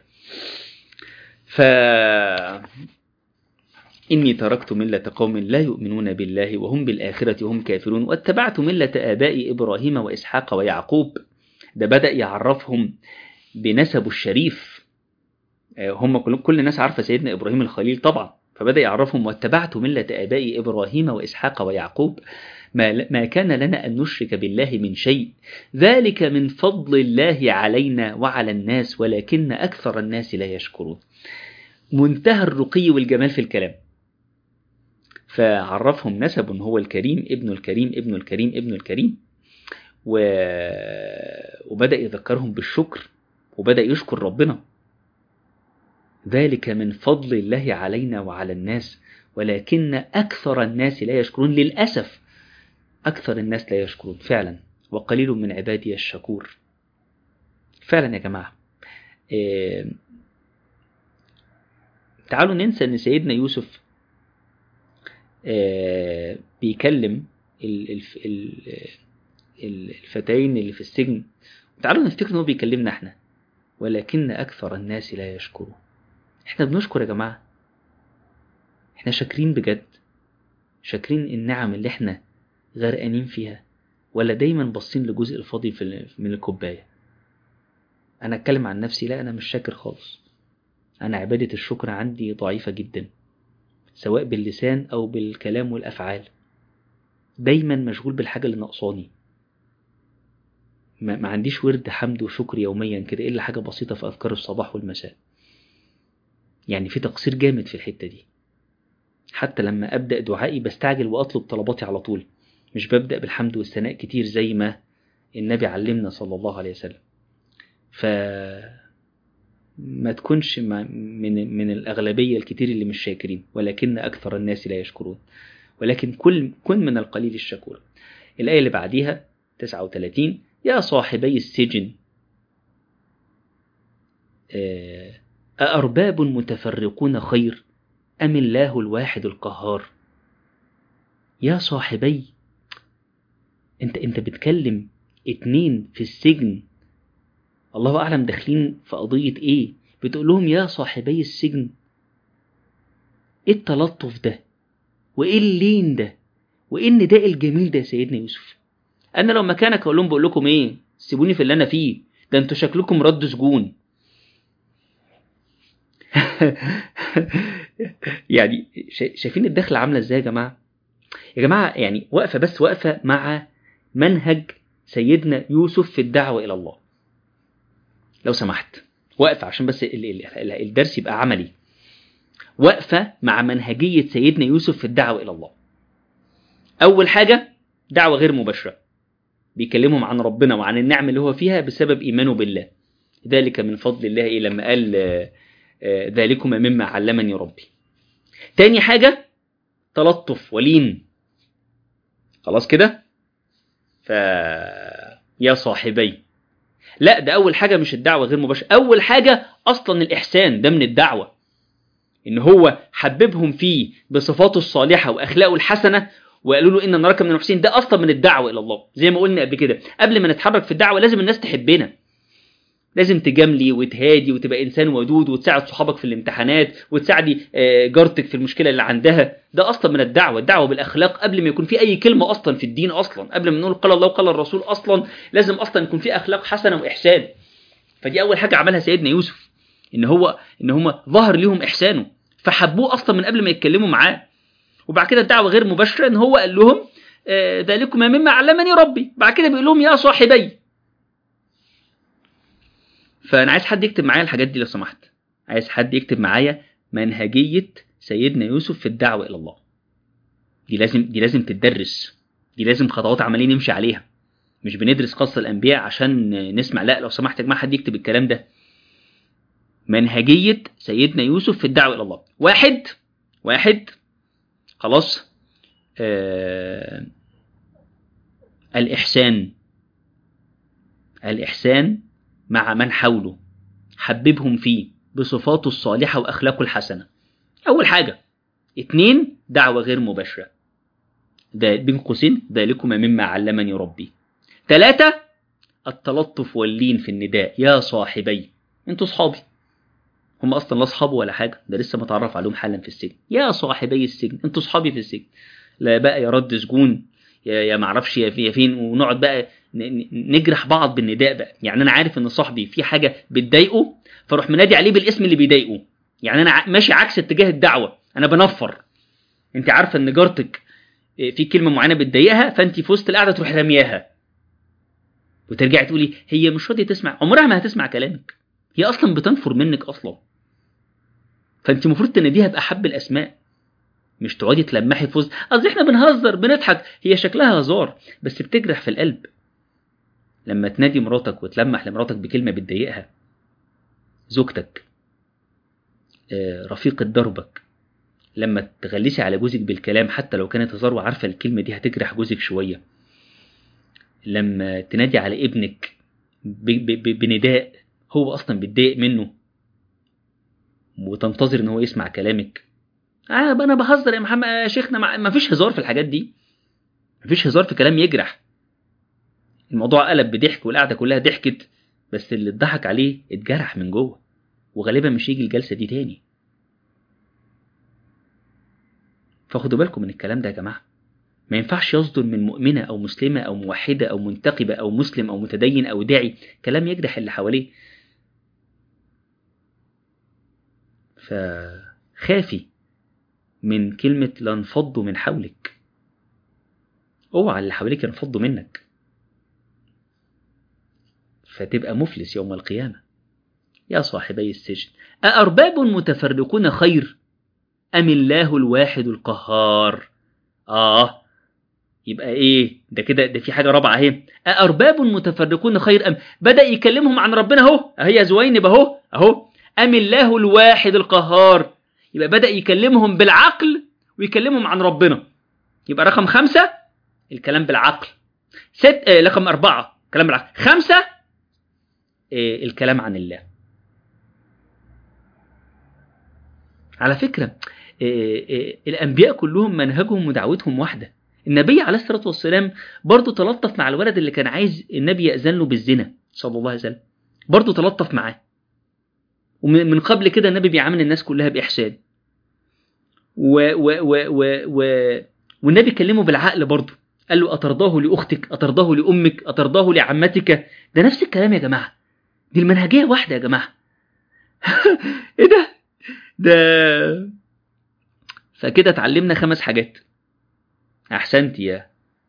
إني تركت ملة قوم لا يؤمنون بالله وهم بالآخرة هم كافرون واتبعت ملة آبائي إبراهيم وإسحاق ويعقوب. ده بدأ يعرفهم بنسبه الشريف. هم كل الناس عارفة سيدنا إبراهيم الخليل طبعا، فبدأ يعرفهم واتبعت ملة آبائي إبراهيم وإسحاق ويعقوب ما كان لنا أن نشرك بالله من شيء، ذلك من فضل الله علينا وعلى الناس ولكن أكثر الناس لا يشكرون. منتهى الرقي والجمال في الكلام. فعرفهم نسبه ان هو الكريم ابن الكريم ابن الكريم ابن الكريم، وبدأ يذكرهم بالشكر، وبدأ يشكر ربنا. ذلك من فضل الله علينا وعلى الناس ولكن أكثر الناس لا يشكرون. للأسف أكثر الناس لا يشكرون فعلا، وقليل من عبادي الشكور. فعلا يا جماعة. تعالوا ننسى أن سيدنا يوسف بيكلم الفتيين اللي في السجن، تعالوا نفتكر أنه بيكلمنا احنا، ولكن أكثر الناس لا يشكرون. احنا بنشكر يا جماعة؟ احنا شاكرين بجد؟ شاكرين النعم اللي احنا غرقانين فيها، ولا دايما باصين لجزء الفاضي من الكوباية؟ انا اتكلم عن نفسي، لا انا مش شاكر خالص. انا عبادة الشكر عندي ضعيفة جدا، سواء باللسان او بالكلام والافعال. دايما مشغول بالحاجة اللي ناقصاني. ما عنديش ورد حمد وشكر يوميا كده الا حاجة بسيطة في اذكار الصباح والمساء. يعني في تقصير جامد في الحتة دي. حتى لما ابدأ دعائي بستعجل واطلب طلباتي على طول، مش ببدأ بالحمد والثناء كتير زي ما النبي علمنا صلى الله عليه وسلم. ما تكونش من الأغلبية الكتير اللي مش شاكرين، ولكن أكثر الناس لا يشكرون. ولكن كن من القليل الشكور. الآية اللي بعديها 39: يا صاحبي السجن أأرباب متفرقون خير أم الله الواحد القهار. يا صاحبي، انت بتكلم 2 في السجن، الله أعلم داخلين في قضية ايه، بتقول لهم يا صاحبي السجن. ايه التلطف ده، وايه اللين ده، وايه النداء الجميل ده يا سيدنا يوسف؟ انا لو مكانك اقول لهم بقول لكم ايه، سيبوني في اللي انا فيه، ده انتوا شكلكم رد سجون. يعني شايفين الدخل عامله ازاي يا جماعه؟ يا جماعه يعني واقفه مع منهج سيدنا يوسف في الدعوه الى الله. لو سمحت واقفه عشان بس الدرس يبقى عملي. واقفه مع منهجيه سيدنا يوسف في الدعوه الى الله. اول حاجه دعوه غير مباشره، بيكلمهم عن ربنا وعن النعم اللي هو فيها بسبب ايمانه بالله. ذلك من فضل الله، إيه لما قال ذلكم مما علمني ربي. تاني حاجة تلطف ولين. خلاص كده؟ يا صاحبي، لا ده أول حاجة مش الدعوة غير مباشرة. أول حاجة أصلا الإحسان ده من الدعوة، إن هو حببهم فيه بصفاته الصالحة وأخلاقه الحسنة، وقالوا له إن نراك من المحسنين. ده أصلا من الدعوة إلى الله. زي ما قلنا قبل كده، قبل ما نتحرك في الدعوة لازم الناس تحبنا، لازم تجاملي وتهادي وتبقى إنسان ودود، وتساعد صحابك في الامتحانات، وتساعدي جارتك في المشكلة اللي عندها. ده أصلا من الدعوة. الدعوة بالأخلاق قبل ما يكون في أي كلمة أصلا في الدين. أصلا قبل ما نقول قال الله وقال الرسول، أصلا لازم أصلا يكون في أخلاق حسنة وإحسان. فدي أول حاجة عملها سيدنا يوسف، إن هم ظهر لهم إحسانه، فحبوه أصلا من قبل ما يتكلموا معاه. وبعد كده الدعوة غير مباشرة، إن هو قال لهم ذلكم مما علمني ربي. بعد كده بيقول لهم يا صاحبي. فأنا عايز حد يكتب معايا الحاجات دي لو سمحت. عايز حد يكتب معايا منهجية سيدنا يوسف في الدعوة إلى الله. دي لازم تدرس، دي لازم خطوات عملية نمشي عليها. مش بندرس قصة الأنبياء عشان نسمع، لا لو سمحت يا جماعة حد يكتب الكلام ده. منهجية سيدنا يوسف في الدعوة إلى الله. واحد خلاص. الإحسان مع من حوله، حببهم فيه بصفاته الصالحة وأخلاقه الحسنة. أول حاجة. 2 دعوة غير مباشرة، ده بين قوسين ذلكم مما علمني ربي. 3 التلطف واللين في النداء، يا صاحبي. انتوا صحابي، هم أصلا لا صحابه ولا حاجة، ده لسه متعرف عليهم حالا في السجن. يا صاحبي السجن، انتوا صحابي في السجن. لا بقى يا رد سجون، يا معرفش يا فين، ونقعد بقى نجرح بعض بالنداء بقى. يعني أنا عارف إن صاحبي في حاجة بتضايقه، فاروح منادي عليه بالاسم اللي بيضايقه. يعني أنا ماشي عكس اتجاه الدعوة، أنا بنفر. أنت عارفة إن جارتك في كلمة معينة بتضايقها، فأنت في وسط القعدة تروح رمياها وترجعي تقولي هي مش راضية تسمع. عمرها ما هتسمع كلامك، هي أصلا بتنفر منك أصلا. فأنت المفروض تناديها بأحب الأسماء، مش تقعدي تلمحي في وسط قصدي احنا بنهزر بنضحك، هي شكلها هزار بس بتجرح في القلب. لما تنادي مراتك وتلمح لمراتك بكلمة بتضايقها، زوجتك، رفيقة دربك، لما تغلسي على جوزك بالكلام حتى لو كانت هزار وعارفة الكلمة دي هتجرح جوزك شوية، لما تنادي على ابنك بنداء هو أصلا بيتضايق منه وتنتظر ان هو يسمع كلامك، انا بهزر يا محمد يا شيخنا، ما فيش هزار في الحاجات دي، ما فيش هزار في كلام يجرح. الموضوع قلب بضحك والقعدة كلها ضحكت، بس اللي اتضحك عليه اتجرح من جوه وغالبا مش يجي الجلسة دي تاني. فخدوا بالكم من الكلام ده يا جماعة. ما ينفعش يصدر من مؤمنة أو مسلمة أو موحدة أو منتقبة أو مسلم أو متدين أو داعي كلام يجرح اللي حواليه. فخافي من كلمة لانفضوا من حولك، اوعى اللي حواليك ينفضوا منك فتبقى مفلس يوم القيامة. يا صاحبي السجن أأرباب متفرقون خير أم الله الواحد القهار؟ يبقى ايه ده كده؟ ده في حاجة رابعة اهي. أأرباب متفرقون خير أم، بدأ يكلمهم عن ربنا اهو، هي زوينب اهو أم الله الواحد القهار، يبقى بدأ يكلمهم بالعقل ويكلمهم عن ربنا. يبقى رقم 5 الكلام بالعقل، رقم 4 كلام بالعقل، 5 الكلام عن الله. على فكرة الأنبياء كلهم منهجهم ودعوتهم واحدة. النبي عليه الصلاة والسلام برضو تلطف مع الولد اللي كان عايز النبي يأذن له بالزنا صلى الله عليه وسلم، برضو تلطف معاه. ومن قبل كده النبي بيعامل الناس كلها بإحسان، والنبي كلمه بالعقل برضو، قال له أترضاه لأختك، أترضاه لأمك، أترضاه لعمتك. ده نفس الكلام يا جماعة، دي المنهجية واحدة يا جماعة. ايه ده فكده اتعلمنا 5 حاجات. احسنتي يا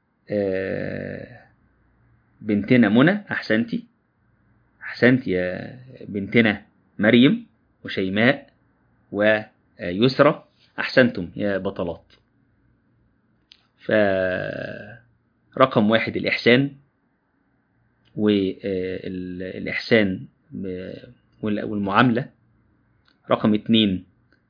بنتنا منى، احسنتي يا بنتنا مريم وشيماء ويسرى، احسنتم يا بطلات. فرقم 1 الإحسان، والإحسان والمعاملة. رقم 2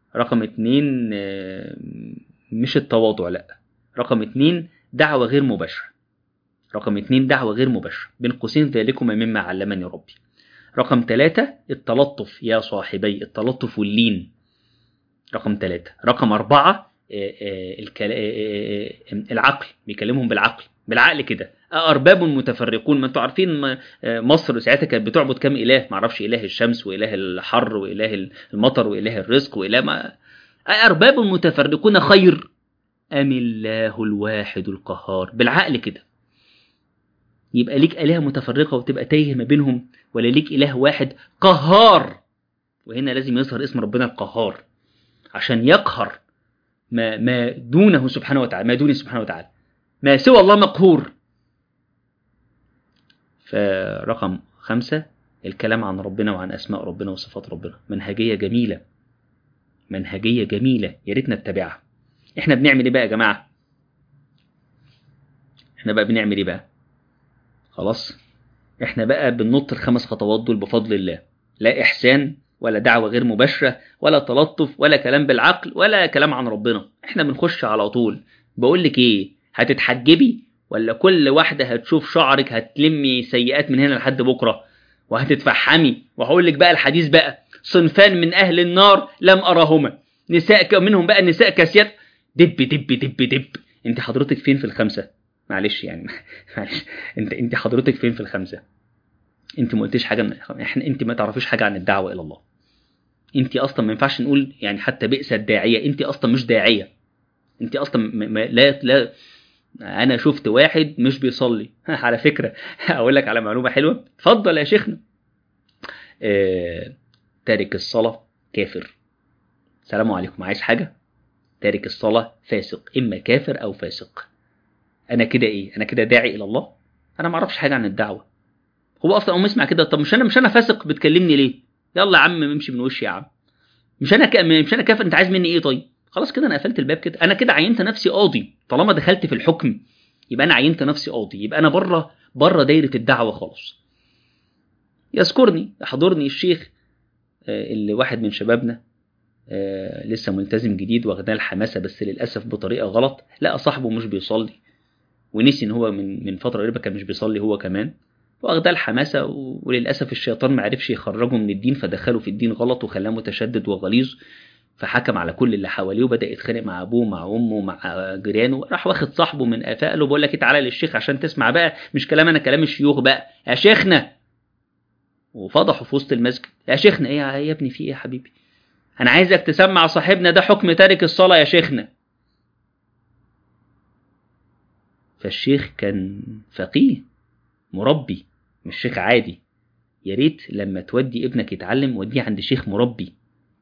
مش التواضع، لا، رقم 2 دعوة غير مباشرة. دعوة غير مباشرة بين قوسين ذلكما مما علمني ربي. رقم 3 التلطف يا صاحبي، التلطف واللين. رقم 3. رقم 4 العقل، بيكلمهم بالعقل كده. أرباب متفرقون، ما انتوا عارفين مصر ساعتها كانت بتعبد كام إله؟ معرفش، إله الشمس وإله الحر وإله المطر وإله الرزق وإله ما. أرباب متفرقون خير أم الله الواحد القهار؟ بالعقل كده. يبقى ليك آلهة متفرقة وتبقى تايه ما بينهم، ولا ليك إله واحد قهار؟ وهنا لازم يظهر اسم ربنا القهار عشان يقهر ما دونه سبحانه وتعالى، ما دونه سبحانه وتعالى، ما سوى الله مقهور. فرقم 5 الكلام عن ربنا وعن أسماء ربنا وصفات ربنا. منهجية جميلة، يا ريتنا نتبعها. احنا بنعمل ايه بقى يا جماعة؟ خلاص، احنا بقى بننط ال5 خطوات دول بفضل الله. لا إحسان ولا دعوة غير مباشرة ولا تلطف ولا كلام بالعقل ولا كلام عن ربنا، احنا بنخش على طول. بقول لك ايه، هتتحجبي ولا كل واحدة هتشوف شعرك هتلمي سيئات من هنا لحد بكرة وهتتفحمي؟ وهقول لك بقى الحديث بقى، صنفان من أهل النار لم أراهما، نساء منهم بقى نساء كاسيات دب دب دب دب. انت حضرتك فين في ال5؟ معلش يعني معلش، انت حضرتك فين في ال5؟ انت ما قلتيش حاجه انت ما تعرفيش حاجه عن الدعوه الى الله. انت اصلا ما ينفعش نقول يعني حتى بئس الداعيه، انت اصلا مش داعيه، انت اصلا لا. انا شفت واحد مش بيصلي على فكره اقول لك على معلومه حلوه، اتفضل يا شيخنا. تارك الصلاه كافر. سلام عليكم، عايز حاجه؟ تارك الصلاه فاسق، اما كافر او فاسق. انا كده ايه؟ انا كده داعي الى الله؟ انا ما اعرفش حاجه عن الدعوه. هو اصلا اقوم اسمع كده، طب مش انا فاسق بتكلمني ليه؟ يلا يا عم امشي من وشي يا عم، مش انا كافر، انت عايز مني ايه؟ طيب خلاص كده أنا قفلت الباب كده، أنا كده عينت نفسي قاضي. طالما دخلت في الحكم يبقى أنا عينت نفسي قاضي، يبقى أنا بره دايرة الدعوة خالص. يحضرني الشيخ اللي واحد من شبابنا لسه ملتزم جديد واخداه الحماسة، بس للأسف بطريقة غلط، لقى صاحبه مش بيصلي ونسي ان هو من فترة قريبة كان مش بيصلي هو كمان، واخداه الحماسة، وللأسف الشيطان ما عرفش يخرجه من الدين، فدخله في الدين غلط وخلاه متشدد وغليظ، فحكم على كل اللي حواليه وبدأ يتخانق مع أبوه مع أمه مع جيرانه. راح واخد صاحبه من قفاه قال له بقول لك تعالى للشيخ عشان تسمع بقى، مش كلام أنا، كلام الشيوخ بقى يا شيخنا. وفضحه في وسط المسجد. يا شيخنا ايه يا ابني، في ايه يا حبيبي؟ انا عايزك تسمع صاحبنا ده حكم تارك الصلاة يا شيخنا. فالشيخ كان فقيه مربي، مش شيخ عادي. يا ريت لما تودي ابنك يتعلم وديه عند شيخ مربي.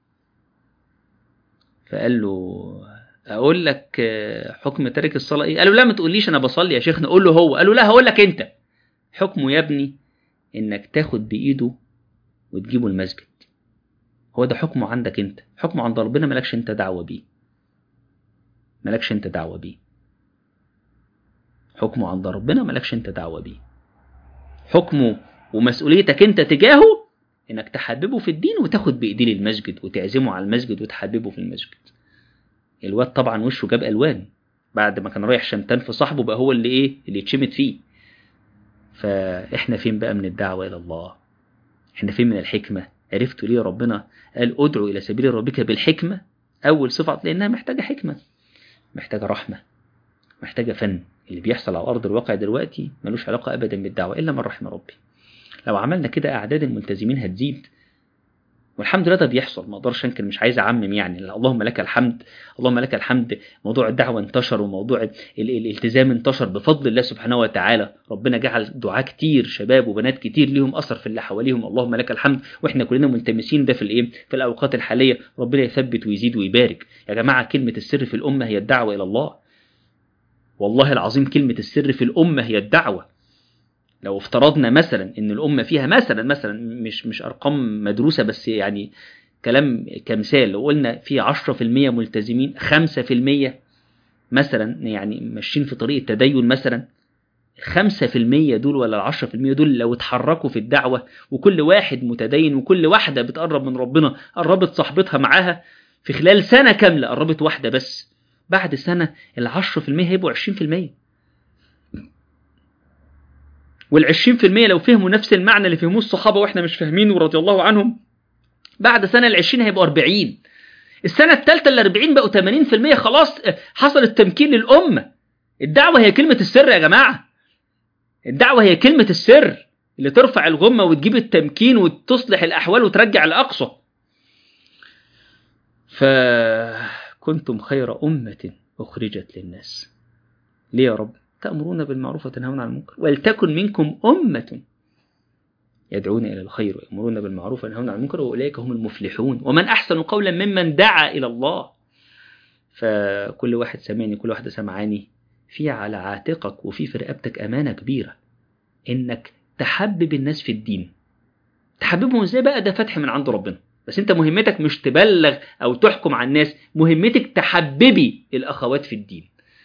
فقال له اقول لك حكم تارك الصلاة ايه؟ قال له لا ما تقوليش انا بصلي يا شيخنا، قول له هو. قال له لا هقول لك انت حكمه يا ابني، انك تاخد بايده وتجيبه المسجد. هو ده حكمه عندك انت، حكمه عند ربنا مالكش انت دعوة بيه، مالكش انت دعوة بيه. حكمه عند ربنا مالكش انت دعوة بيه. حكمه ومسؤوليتك انت تجاهه انك تحببه في الدين وتاخد بايديه للمسجد وتعزمه على المسجد وتحببه في المسجد. الواد طبعا وشه جاب الوان، بعد ما كان رايح شمتان في صاحبه بقى هو اللي يتشمت فيه. فاحنا فين بقى من الدعوة الى الله؟ احنا فين من الحكمة؟ عرفتوا ليه ربنا قال ادعو الى سبيل ربك بالحكمة؟ اول صفة لانها محتاجة حكمة، محتاجة رحمة، محتاجة فن. اللي بيحصل على أرض الواقع دلوقتي ملوش علاقة أبدا بالدعوة إلا من رحم ربي. لو عملنا كده أعداد الملتزمين هتزيد، والحمد لله ده بيحصل، ما اقدرش انكر، مش عايز اعمم يعني، اللهم لك الحمد، اللهم لك الحمد. موضوع الدعوة انتشر وموضوع الالتزام انتشر بفضل الله سبحانه وتعالى. ربنا جعل دعاة كتير شباب وبنات كتير ليهم أثر في اللي حواليهم، اللهم لك الحمد. واحنا كلنا ملتمسين ده في الأوقات الحالية. ربنا يثبت ويزيد ويبارك. يا جماعة كلمة السر في الأمة هي الدعوة إلى الله، والله العظيم كلمة السر في الأمة هي الدعوة. لو افترضنا مثلا ان الأمة فيها مثلا مش أرقام مدروسة، بس يعني كلام كمثال، لو قلنا في 10% ملتزمين، 5% مثلا يعني ماشيين في طريق التدين مثلا، 5% دول ولا 10% دول لو اتحركوا في الدعوة، وكل واحد متدين وكل واحدة بتقرب من ربنا، قربت صاحبتها معاها في خلال سنة كاملة، قربت واحدة بس، بعد سنة 10% هيبقوا 20%. وال20% لو فهموا نفس المعنى اللي فهموه الصحابة واحنا مش فاهمينه رضي الله عنهم، بعد سنة 20 هيبقوا 40. السنة الثالثة 40 بقوا 80%. خلاص حصل التمكين للأمة. الدعوة هي كلمة السر يا جماعة، الدعوة هي كلمة السر اللي ترفع الغمة وتجيب التمكين وتصلح الأحوال وترجع الأقصى. فكنتم خير أمة أخرجت للناس. ليه يا رب؟ تأمرون بالمعروف وتنهون عن المنكر ولتكن منكم أمة يدعون إلى الخير ويأمرون بالمعروف وينهون عن المنكر وأولئك هم المفلحون. ومن أحسن قولا ممن دعا إلى الله. فكل واحد سمعني، كل واحدة سمعاني، في على عاتقك وفي رقبتك أمانة كبيرة، إنك تحبب الناس في الدين. تحببهم إزاي بقى؟ ده فتح من عند ربنا. بس أنت مهمتك مش تبلغ أو تحكم على الناس، مهمتك تحببي الأخوات في الدين.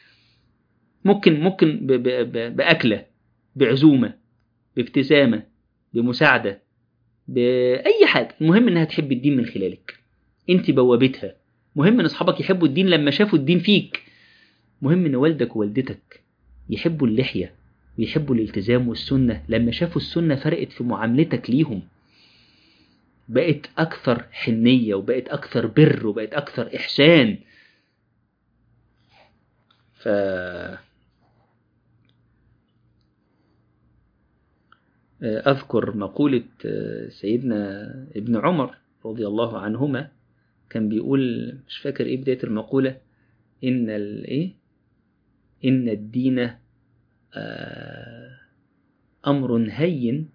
ممكن بأكلة، بعزومة، بابتسامة، بمساعدة، بأي حاجة. المهم إنها تحب الدين من خلالك، أنت بوابتها. مهم إن أصحابك يحبوا الدين لما شافوا الدين فيك. مهم إن والدك ووالدتك يحبوا اللحية ويحبوا الالتزام والسنة لما شافوا السنة فرقت في معاملتك ليهم، بقت أكثر حنية وبقت أكثر بر وبقت أكثر إحسان. أذكر مقولة سيدنا ابن عمر رضي الله عنهما، كان بيقول، مش فاكر إيه بداية المقولة، إن الدين أمر هين،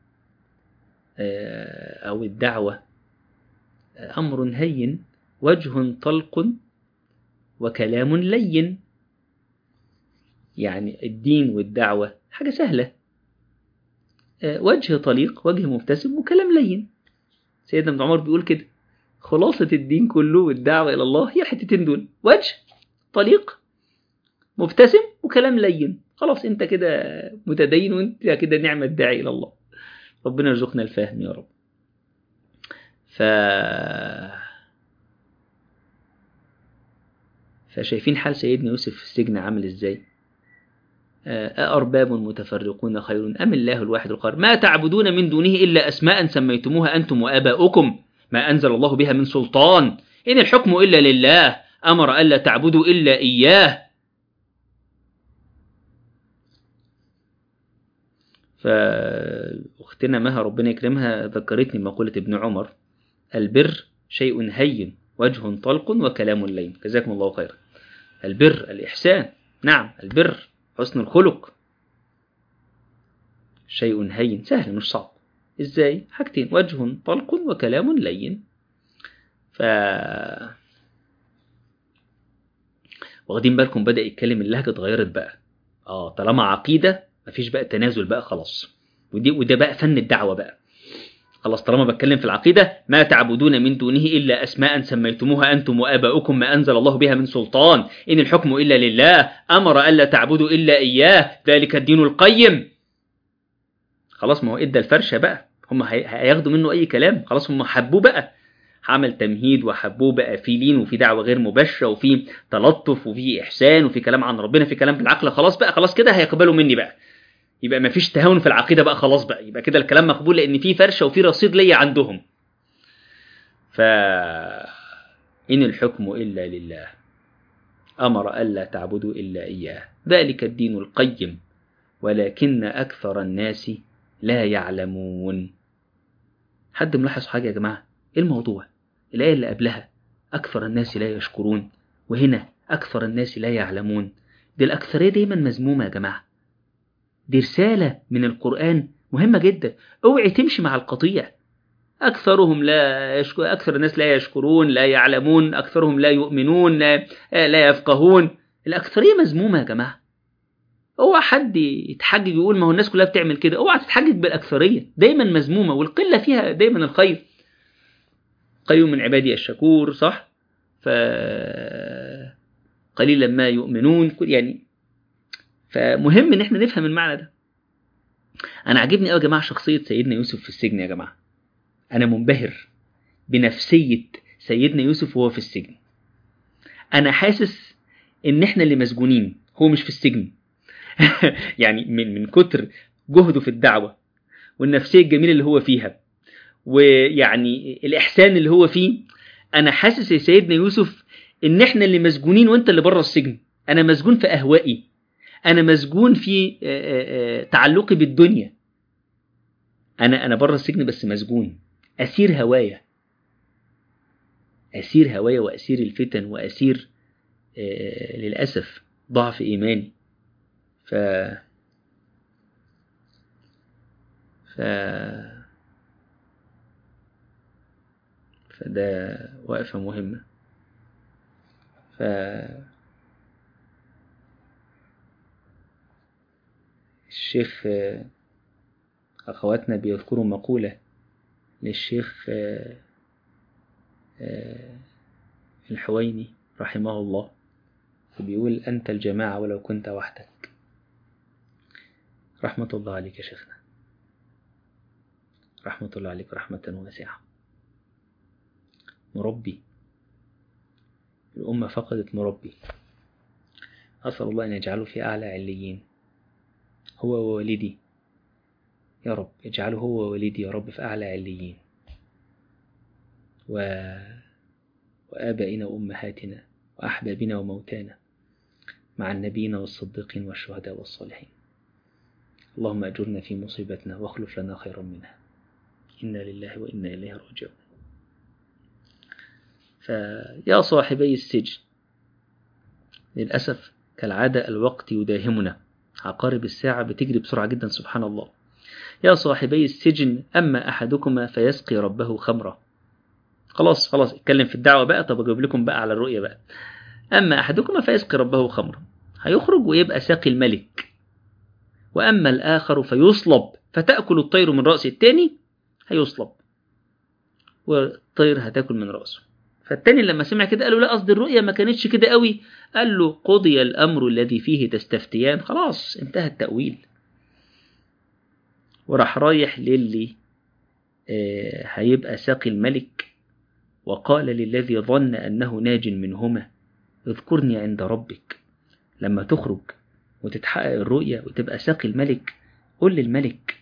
أو الدعوة أمر هين، وجه طلق وكلام لين. يعني الدين والدعوة حاجة سهلة، وجه طليق، وجه مبتسم، وكلام لين. سيدنا ابن عمر بيقول كده. خلاصة الدين كله والدعوة إلى الله هي الحتتين دول: وجه طليق مبتسم وكلام لين. خلاص انت كده متدين، وانت كده نعمة داعي إلى الله. ربنا يرزقنا الفهم يا رب. فشايفين حال سيدنا يوسف في السجن عامل ازاي؟ أأرباب متفرقون خير أم الله الواحد القهار ما تعبدون من دونه إلا أسماء سميتموها أنتم وآباؤكم ما أنزل الله بها من سلطان إن الحكم إلا لله أمر ألا تعبدوا إلا إياه. فأختنا مها ربنا يكرمها ذكرتني مقولة ابن عمر: البر شيء هين وجه طلق وكلام لين. جزاكم الله خيرا. البر الإحسان، نعم البر حسن الخلق، شيء هين سهل مش صعب. إزاي؟ حاجتين: وجه طلق وكلام لين. واخدين بالكم بدأ يتكلم اللهجة اتغيرت بقى. طالما عقيدة مفيش بقى تنازل بقى خلاص. وده بقى فن الدعوة بقى. خلاص طالما بتكلم في العقيدة: ما تعبدون من دونه إلا أسماء سميتموها أنتم وآباؤكم ما أنزل الله بها من سلطان إن الحكم إلا لله أمر ألا تعبدوا إلا إياه ذلك الدين القيم. خلاص ما هو إدى الفرشة بقى، هم هياخدوا منه أي كلام. خلاص هم حبوه بقى، عمل تمهيد وحبوه بقى، في لين وفي دعوة غير مباشرة وفي تلطف وفي إحسان وفي كلام عن ربنا في كلام بالعقل. خلاص بقى، خلاص كده هيقبلوا مني بقى، يبقى ما فيش تهاون في العقيدة بقى. خلاص بقى يبقى كده الكلام مقبول لأن في فرشة وفي رصيد ليا عندهم. إن الحكم إلا لله أمر ألا تعبدوا إلا إياه ذلك الدين القيم ولكن أكثر الناس لا يعلمون. حد ملاحظ حاجة يا جماعة؟ إيه الموضوع؟ الآية اللي قبلها أكثر الناس لا يشكرون، وهنا أكثر الناس لا يعلمون. دي الأكثرية دايما مذمومة يا جماعة. دي رسالة من القرآن مهمة جدا. اوعي تمشي مع القطيع. أكثرهم لا يشكر، أكثر الناس لا يشكرون، لا يعلمون، أكثرهم لا يؤمنون، لا يفقهون. الأكثرية مذمومة يا جماعة. اوعى حد يتحجج يقول ما هو الناس كلها بتعمل كده. اوعى تتحجج بالأكثرية، دايما مذمومة، والقلة فيها دايما الخير. قليل من عبادي الشكور، صح؟ قليلا ما يؤمنون يعني. فمهم ان احنا نفهم المعنى ده. انا عجبني قوي يا جماعه شخصيه سيدنا يوسف في السجن. يا جماعه انا منبهر بنفسيه سيدنا يوسف وهو في السجن. انا حاسس ان احنا اللي مسجونين، هو مش في السجن. يعني من كتر جهده في الدعوه والنفسيه الجميله اللي هو فيها، ويعني الاحسان اللي هو فيه، انا حاسس يا سيدنا يوسف ان احنا اللي مسجونين وانت اللي بره السجن. انا مسجون في اهوائي، انا مسجون في تعلقي بالدنيا. انا بره السجن بس مسجون، اسير هوايا، اسير هوايا واسير الفتن واسير للاسف ضعف ايماني. فده وقفة مهمة. الشيخ أخواتنا بيذكروا مقولة للشيخ الحويني رحمه الله، بيقول: أنت الجماعة ولو كنت وحدك. رحمة الله عليك يا شيخنا، رحمة الله عليك رحمة واسعة. مربي، الأمة فقدت مربي. أسأل الله أن يجعله في أعلى عليين، هو ووالدي يا رب. اجعله هو ووالدي يا رب في أعلى عليين، وآبائنا وأمهاتنا وأحبابنا وموتانا مع النبيين والصديقين والشهداء والصالحين. اللهم أجرنا في مصيبتنا واخلف لنا خيرا منها، إنا لله وإنا إليه راجعون. فيا صاحبي السجن، للأسف كالعادة الوقت يداهمنا، عقارب الساعة بتجري بسرعة جدا سبحان الله. يا صاحبي السجن أما أحدكما فيسقي ربه خمرة. خلاص اتكلم في الدعوة بقى. طب أجيب لكم بقى على الرؤية بقى. أما أحدكما فيسقي ربه خمرة، هيخرج ويبقى ساقي الملك. وأما الآخر فيصلب فتأكل الطير من رأس التاني، هيصلب. والطير هتاكل من رأسه. فالتاني لما سمع كده قال له لا، قصد الرؤية ما كانتش كده قوي. قال له قضي الأمر الذي فيه تستفتيان، خلاص انتهى التأويل. وراح رايح للي هيبقى ساقي الملك، وقال للذي ظن أنه ناج منهما اذكرني عند ربك. لما تخرج وتتحقق الرؤية وتبقى ساقي الملك، قل للملك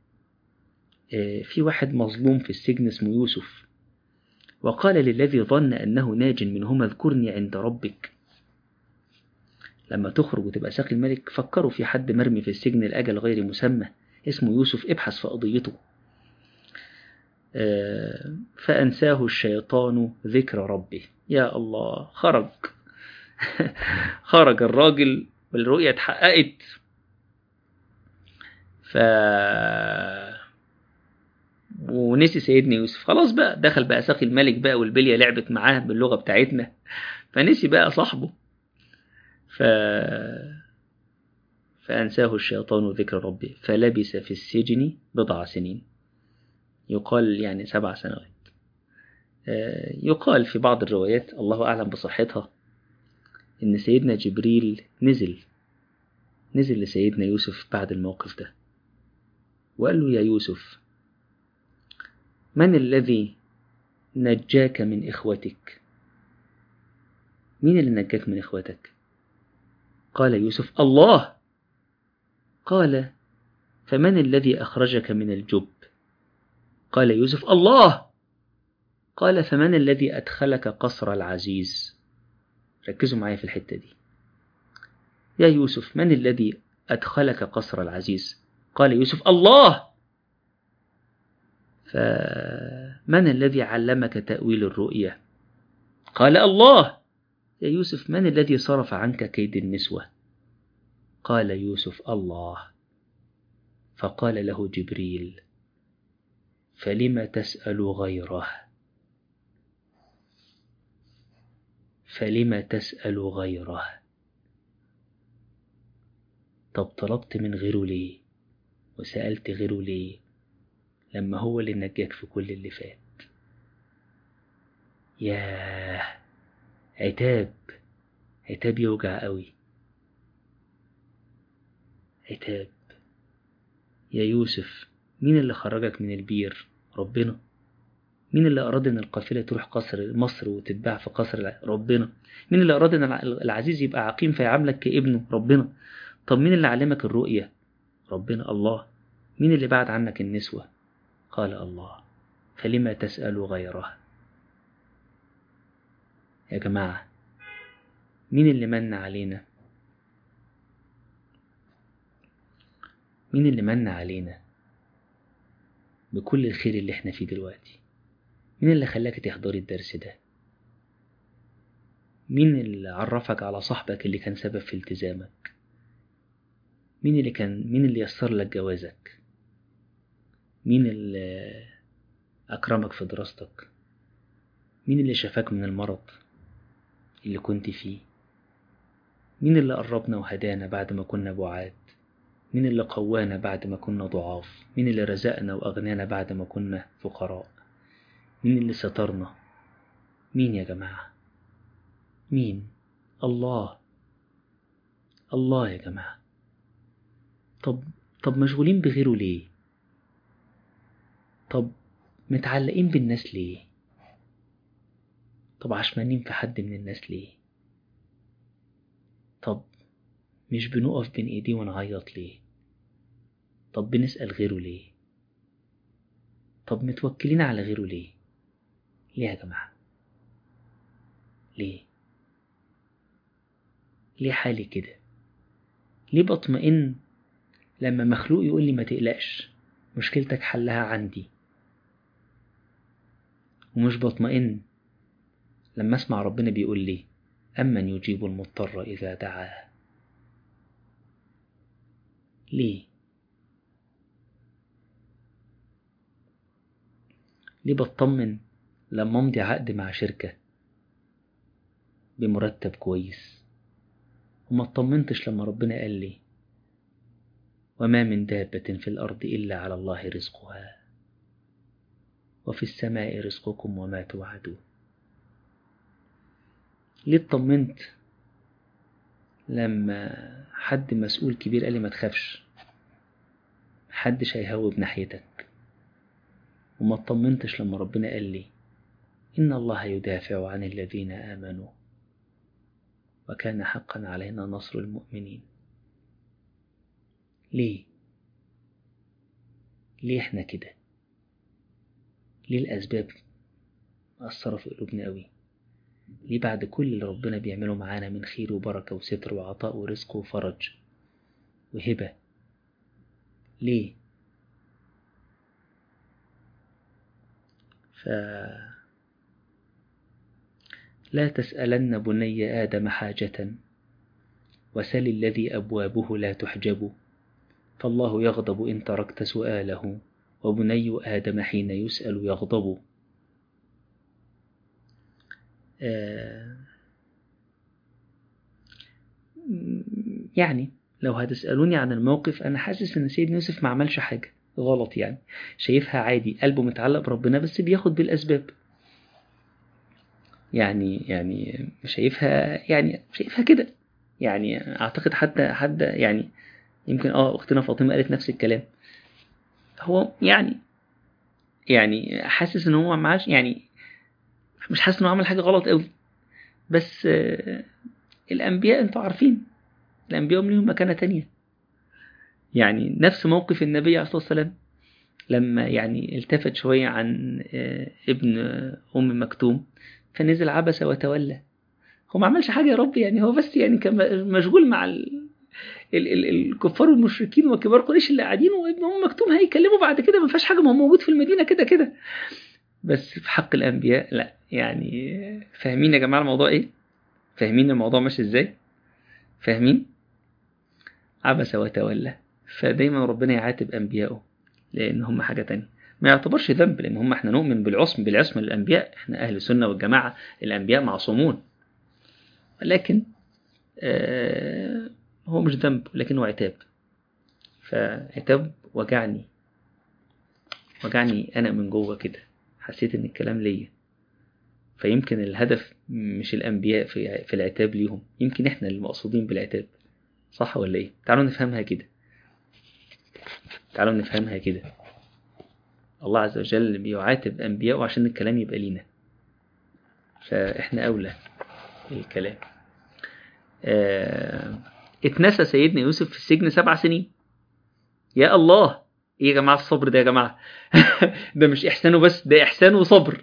في واحد مظلوم في السجن اسمه يوسف، وقال للذي ظن أنه ناج منهما اذكرني عند ربك. لما تخرج وتبقى ساقي الملك، فكروا في حد مرمي في السجن الأجل غير مسمى اسمه يوسف، ابحث في قضيته. فأنساه الشيطان ذكر ربه. يا الله، خرج خرج الراجل والرؤية اتحققت. ونسي سيدنا يوسف، خلاص بقى دخل بقى ساقي الملك بقى، والبلية لعبت معاه باللغة بتاعتنا، فنسي بقى صاحبه. فأنساه الشيطان ذكر ربه فلبث في السجن 10 سنين، يقال يعني 7 سنوات. يقال في بعض الروايات، الله أعلم بصحتها، إن سيدنا جبريل نزل لسيدنا يوسف بعد الموقف ده وقال له يا يوسف، من الذي نجاك من إخوتك؟ مين اللي نجاك من إخوتك؟ قال يوسف الله. قال فمن الذي أخرجك من الجب؟ قال يوسف الله. قال فمن الذي أدخلك قصر العزيز؟ ركزوا معايا في الحتة دي. يا يوسف، من الذي أدخلك قصر العزيز؟ قال يوسف الله. فمن الذي علمك تأويل الرؤيا؟ قال الله. يا يوسف، من الذي صرف عنك كيد النسوة؟ قال يوسف الله. فقال له جبريل فلم تسأل غيره؟ فلم تسأل غيره؟ طب طلبت من غيره ليه وسألت غيره ليه لما هو اللي نجاك في كل اللي فات؟ ياه، عتاب يوجع قوي. عتاب. يا يوسف، مين اللي خرجك من البير؟ ربنا. مين اللي أراد أن القافلة تروح قصر مصر وتتباع في قصر؟ ربنا. مين اللي أراد أن العزيز يبقى عقيم فيعاملك كابنه؟ ربنا. طب مين اللي علمك الرؤية؟ ربنا. الله. مين اللي بعد عنك النسوة؟ قال الله. فلما تسأل غيره؟ يا جماعة، مين اللي من علينا؟ مين اللي من علينا بكل الخير اللي احنا فيه دلوقتي؟ مين اللي خلاك تحضري الدرس ده؟ مين اللي عرفك على صاحبك اللي كان سبب في التزامك؟ مين اللي يسر لك جوازك؟ مين اللي أكرمك في دراستك؟ مين اللي شفاك من المرض اللي كنت فيه؟ مين اللي قربنا وهدانا بعد ما كنا بعاد؟ مين اللي قوانا بعد ما كنا ضعاف؟ مين اللي رزقنا وأغنانا بعد ما كنا فقراء؟ مين اللي سترنا؟ مين يا جماعة؟ مين؟ الله. الله يا جماعة. طب مشغولين بغيره ليه؟ طب متعلقين بالناس ليه؟ طب عشمانين في حد من الناس ليه؟ طب مش بنقف بين ايديه ونعيط ليه؟ طب بنسأل غيره ليه؟ طب متوكلين على غيره ليه؟ ليه يا جماعة؟ ليه حالي كده؟ ليه بطمئن لما مخلوق يقول لي ما تقلقش مشكلتك حلها عندي، ومش بطمئن لما اسمع ربنا بيقول لي أمن يجيب المضطر إذا دعاه؟ ليه بطمن لما امضي عقد مع شركة بمرتب كويس، وما اطمنتش لما ربنا قال لي وما من دابة في الأرض إلا على الله رزقها وفي السماء رزقكم وما توعدون. ليه اطمنت لما حد مسؤول كبير قال لي ما تخافش، محدش هيهوب ناحيتك؟ وما اطمنتش لما ربنا قال لي إن الله يدافع عن الذين آمنوا وكان حقا علينا نصر المؤمنين؟ ليه احنا كده؟ ليه الأسباب مأثرة في قلوبنا قوي؟ ليه بعد كل اللي ربنا بيعمله معانا من خير وبركة وستر وعطاء ورزق وفرج وهبة، ليه؟ لا تسألن بني آدم حاجة وسل الذي أبوابه لا تحجب، فالله يغضب إن تركت سؤاله وبني آدم حين يسأل يغضب. يعني لو هتسألوني عن الموقف، أنا حاسس إن سيدنا يوسف ما عملش حاجة غلط، يعني شايفها عادي، قلبه متعلق بربنا بس بياخد بالأسباب. يعني شايفها كده. يعني أعتقد حد يعني يمكن أختنا فاطمة قالت نفس الكلام. هو يعني حاسس إن هو معاش، يعني مش حاسس إنه عمل حاجة غلط قوي، بس الأنبياء أنتوا عارفين الأنبياء لهم مكانة تانية. يعني نفس موقف النبي عليه الصلاة والسلام لما يعني التفت شوية عن ابن أم مكتوم فنزل عبس وتولى. هو ما عملش حاجة يا رب، يعني هو بس يعني كان مشغول مع الكفار والمشركين وكبار قريش اللي قاعدين، وابن أم مكتوم هيكلموا بعد كده، ما فيهاش حاجة، ما هو موجود في المدينة كده. بس في حق الأنبياء لا. يعني فاهمين يا جماعة الموضوع إيه؟ فاهمين الموضوع ماشي إزاي؟ فاهمين؟ عبس وتولى. فدايما ربنا يعاتب أنبيائه لأن هم حاجة تانية، ما يعتبرش ذنب، لأن هم احنا نؤمن بالعصم للأنبياء، احنا أهل السنة والجماعة، الأنبياء معصومون، لكن هو مش ذنب لكنه عتاب. فعتاب وجعني أنا من جوه كده، حسيت إن الكلام ليا. فيمكن الهدف مش الأنبياء في العتاب ليهم، يمكن احنا اللي مقصودين بالعتاب. صح ولا ايه؟ تعالوا نفهمها كده. الله عز وجل بيعاتب أنبياءه عشان الكلام يبقى لينا، فإحنا أولى الكلام. اتنسى سيدنا يوسف في السجن 7 سنين. يا الله، ايه يا جماعة الصبر ده يا جماعة؟ ده مش إحسانه بس، ده إحسان وصبر.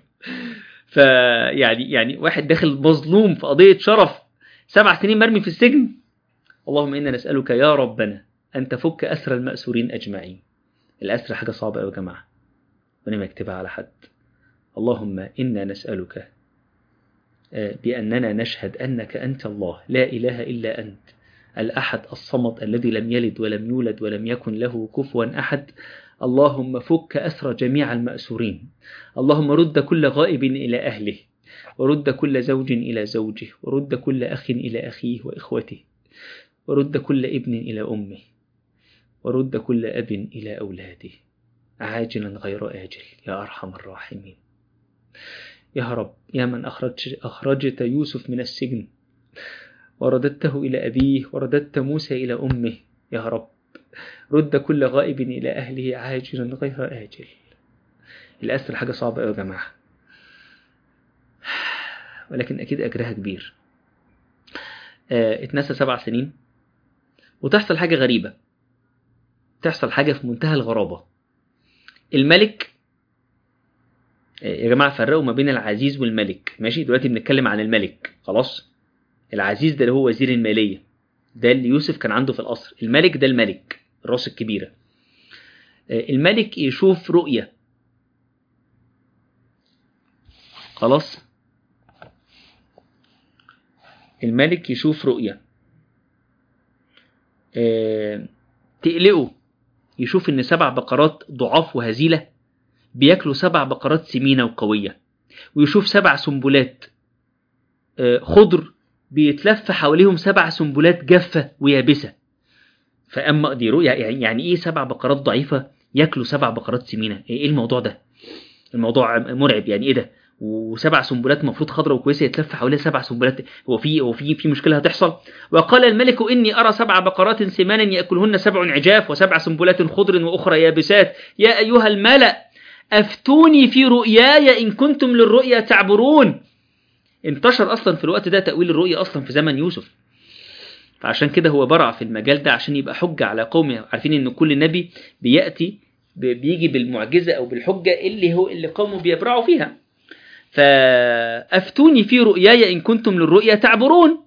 يعني واحد داخل مظلوم في قضية شرف 7 سنين مرمي في السجن. اللهم إنا نسألك يا ربنا أن تفك أسر المأسورين أجمعين. الأسر حاجة صعبة يا جماعة، ونما يكتبها على حد. اللهم إنا نسألك بأننا نشهد أنك أنت الله لا إله إلا أنت الأحد الصمد الذي لم يلد ولم يولد ولم يكن له كفوا أحد. اللهم فك أسر جميع المأسورين. اللهم رد كل غائب إلى أهله، ورد كل زوج إلى زوجه، ورد كل أخ إلى أخيه وإخوته، ورد كل ابن إلى أمه، ورد كل أب إلى أولاده، عاجلا غير آجل يا أرحم الراحمين. يا رب، يا من أخرجت يوسف من السجن ورددته إلى أبيه، ورددت موسى إلى أمه، يا رب رد كل غائب إلى أهله عاجلا غير آجل. الأسر حاجة صعبة يا جماعة، ولكن أكيد أجرها كبير. اتنسى 7 سنين وتحصل حاجة غريبة، تحصل حاجة في منتهى الغرابة. الملك يا جماعة فرقوا ما بين العزيز والملك، ماشي؟ دلوقتي بنتكلم عن الملك، خلاص. العزيز ده اللي هو وزير المالية، ده اللي يوسف كان عنده في القصر. الملك ده الملك الراس الكبيرة. الملك يشوف رؤية، خلاص. الملك يشوف رؤية تقلقه، يشوف ان 7 بقرات ضعاف وهزيلة بياكلوا 7 بقرات سمينة وقوية، ويشوف 7 سنبلات خضر بيتلف حواليهم 7 سنبلات جافة ويابسة. فأما دي رؤية، يعني ايه 7 بقرات ضعيفة ياكلوا 7 بقرات سمينة؟ ايه الموضوع ده؟ الموضوع مرعب، يعني ايه ده؟ و7 سنبلات المفروض خضراء وكويسه يتلف حواليها 7 سنبلات، هو في مشكله هتحصل؟ وقال الملك اني ارى 7 بقرات سمان ياكلهن 7 عجاف و7 سنبلات خضر واخرى يابسات، يا ايها الملأ افتوني في رؤياي ان كنتم للرؤيا تعبرون. انتشر اصلا في الوقت ده تأويل الرؤيا اصلا في زمن يوسف، فعشان كده هو برع في المجال ده عشان يبقى حجة على قومه. عارفين ان كل نبي بيجي بالمعجزة او بالحجة اللي قومه بيبرعوا فيها. فافتوني في رؤياي ان كنتم للرؤيا تعبرون.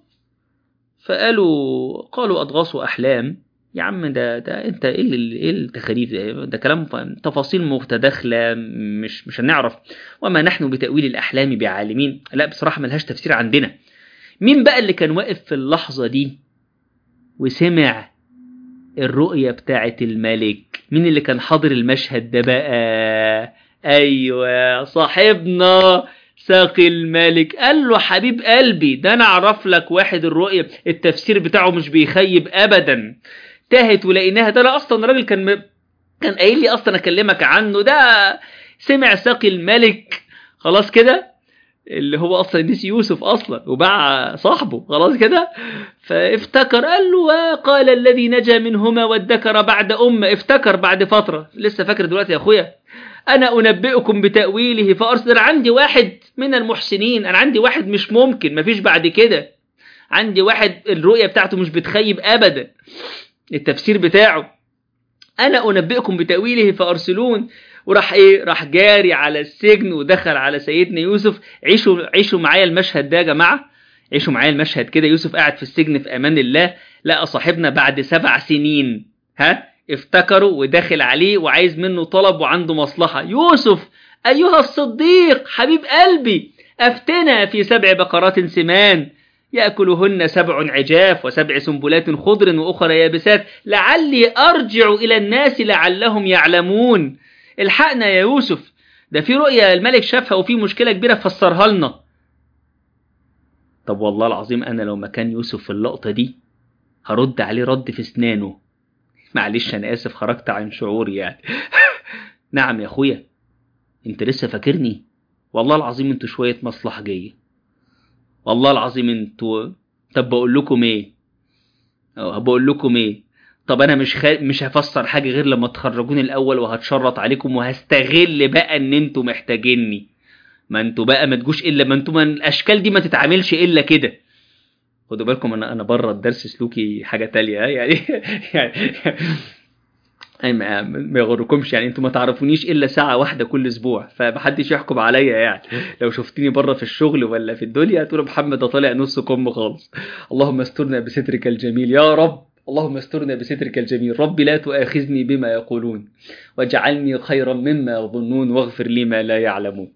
قالوا اضغاث احلام. يا عم ده انت ايه التخاريف ده كلام تفاصيل متداخله، مش هنعرف. وما نحن بتأويل الاحلام بعالمين. لا بصراحه ملهاش تفسير عندنا. مين بقى اللي كان واقف في اللحظه دي وسمع الرؤيه بتاعه الملك؟ مين اللي كان حاضر المشهد ده بقى؟ ايوه صاحبنا ساقي الملك. قال له حبيب قلبي، ده انا اعرف لك واحد الرؤيه التفسير بتاعه مش بيخيب ابدا، تاهت ولقيناها. ده انا اصلا راجل كان قايل لي اصلا اكلمك عنه. ده سمع ساقي الملك خلاص كده، اللي هو اصلا نسي يوسف اصلا وباع صاحبه خلاص كده. فافتكر، قال له قال الذي نجا منهما وادكر بعد افتكر بعد فتره، لسه فاكر دلوقتي يا اخويا. انا انبئكم بتأويله فارسل. عندي واحد من المحسنين، انا عندي واحد مش ممكن، مفيش بعد كده. عندي واحد الرؤيه بتاعته مش بتخيب ابدا، التفسير بتاعه. انا انبئكم بتأويله فارسلون. راح جاري على السجن ودخل على سيدنا يوسف. عيشوا معايا المشهد ده يا جماعه، عيشوا معايا المشهد كده. يوسف قاعد في السجن في امان الله، لقى صاحبنا بعد 7 سنين افتكروا وداخل عليه وعايز منه طلب وعنده مصلحه. يوسف ايها الصديق حبيب قلبي، افتنا في 7 بقرات سمان يأكلهن 7 عجاف و7 سنبلات خضر وأخرى يابسات لعلي أرجع إلى الناس لعلهم يعلمون. الحقنا يا يوسف، ده في رؤيا الملك شافها وفي مشكلة كبيرة فسرها لنا. طب والله العظيم أنا لو مكان يوسف في اللقطة دي هرد عليه رد في اسنانه. معلش أنا آسف، خرجت عن شعوري يعني. نعم يا أخويا، أنت لسه فاكرني؟ والله العظيم أنتوا شوية مصلحة جاية، والله العظيم انتوا. طب بقول لكم ايه؟ طب انا مش هفسر حاجه غير لما تخرجوني الاول، وهتشرط عليكم وهستغل بقى ان انتوا محتاجيني. ما انتوا بقى ما تجوش الا ما انتوا، من الاشكال دي ما تتعاملش الا كده. خدوا بالكم انا بره الدرس سلوكي حاجه تانية يعني. ما يغركمش يعني، انتوا ما تعرفونيش الا ساعه واحده كل اسبوع، فمحدش يحكم عليا يعني. لو شفتني بره في الشغل ولا في الدنيا هتقولوا محمد ده طالع نص كم خالص. اللهم استرنا بسترك الجميل يا رب، اللهم استرنا بسترك الجميل. ربي لا تؤاخذني بما يقولون واجعلني خيرا مما يظنون واغفر لي ما لا يعلمون.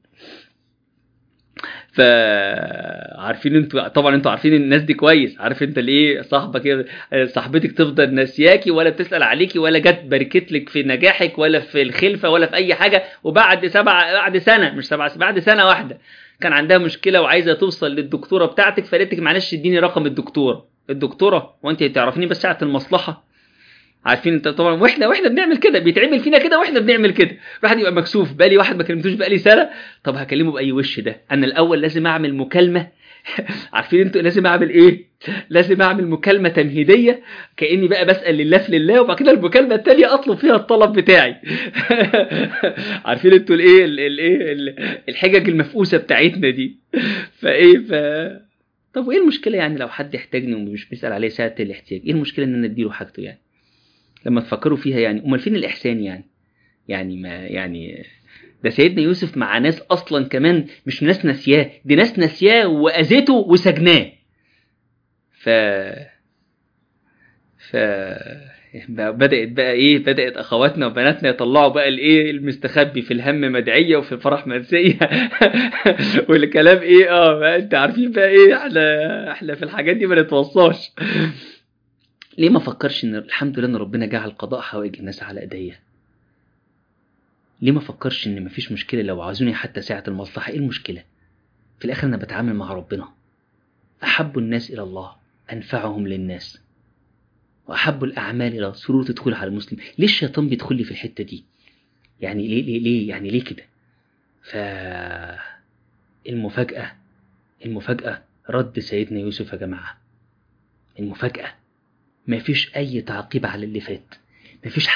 فعارفين انتوا طبعا، انتوا عارفين الناس دي كويس. عارف انت ليه صاحبك صاحبتك تفضل ناسياكي ولا بتسأل عليكي ولا جت باركت لك في نجاحك ولا في الخلفة ولا في اي حاجة، وبعد بعد سنة واحدة كان عندها مشكلة وعايزة توصل للدكتورة بتاعتك، فقالت لك معلش اديني رقم الدكتورة وانت تعرفيني بس ساعة المصلحة. عارفين انت طبعا، واحنا بنعمل كده، بيتعمل فينا كده واحنا بنعمل كده. الواحد يبقى مكسوف، بقالي واحد ما كلمتوش بقالي سنه، طب هكلمه باي وش ده؟ انا الاول لازم اعمل مكالمه. عارفين انتوا لازم اعمل ايه؟ لازم اعمل مكالمه تمهيديه كاني بقى بسال لله في لله، وبعد كده المكالمه الثانيه اطلب فيها الطلب بتاعي. عارفين انتوا الحجج المفقوسه بتاعتنا دي. طب وايه المشكله يعني لو حد يحتاجني ومش بيسال عليه ساعه الاحتياج؟ ايه المشكله ان انا اديله حاجته يعني؟ لما تفكروا فيها يعني، امال فين الاحسان يعني ما يعني ده سيدنا يوسف مع ناس اصلا كمان مش ناس ناسياه، دي ناس ناسياه واذته وسجناه. ف بدأت اخواتنا وبناتنا يطلعوا بقى المستخبي في الهم مدعية وفي الفرح منسية. والكلام بقى انت عارفين بقى احنا في الحاجات دي ما نتوصاش. ليه ما فكرش ان الحمد لله ان ربنا جعل قضاء حوائج الناس على ايديا؟ ليه ما فكرش ان مفيش مشكله لو عاوزوني حتى ساعه المصلحه؟ ايه المشكله؟ في الاخر انا بتعامل مع ربنا. احب الناس الى الله انفعهم للناس، واحب الاعمال الى سرور تدخل على المسلم. ليه الشيطان بيدخل لي في الحته دي يعني؟ ليه يعني ليه كده؟ المفاجأة رد سيدنا يوسف يا جماعة. المفاجأة مفيش أي تعقيب على اللي فات، مفيش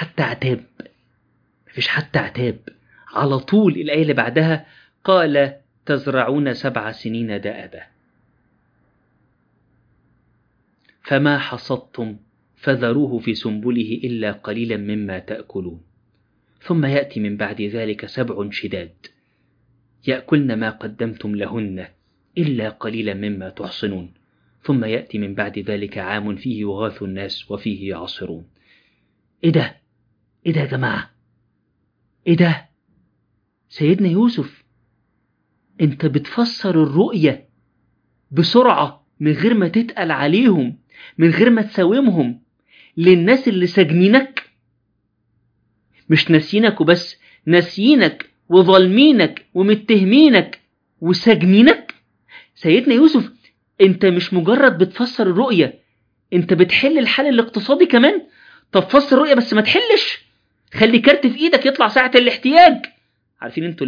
حتى عتاب. على طول الآية اللي بعدها قال تزرعون 7 سنين دأبا فما حصدتم فذروه في سنبله إلا قليلا مما تأكلون ثم يأتي من بعد ذلك 7 شداد يأكلن ما قدمتم لهن إلا قليلا مما تحصنون ثم يأتي من بعد ذلك عام فيه يغاث الناس وفيه يعصرون. إيه ده يا جماعة؟ إيه ده؟ سيدنا يوسف أنت بتفسر الرؤية بسرعة من غير ما تتقل عليهم، من غير ما تساومهم، للناس اللي سجنينك، مش ناسينك وبس، ناسينك وظالمينك ومتهمينك وسجنينك. سيدنا يوسف انت مش مجرد بتفسر الرؤية، انت بتحل الحل الاقتصادي كمان. طب فسر الرؤية بس ما تحلش، خلي كارت في ايدك يطلع ساعة الاحتياج. عارفين انتوا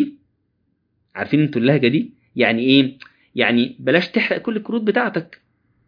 اللهجة دي يعني ايه؟ يعني بلاش تحرق كل الكروت بتاعتك.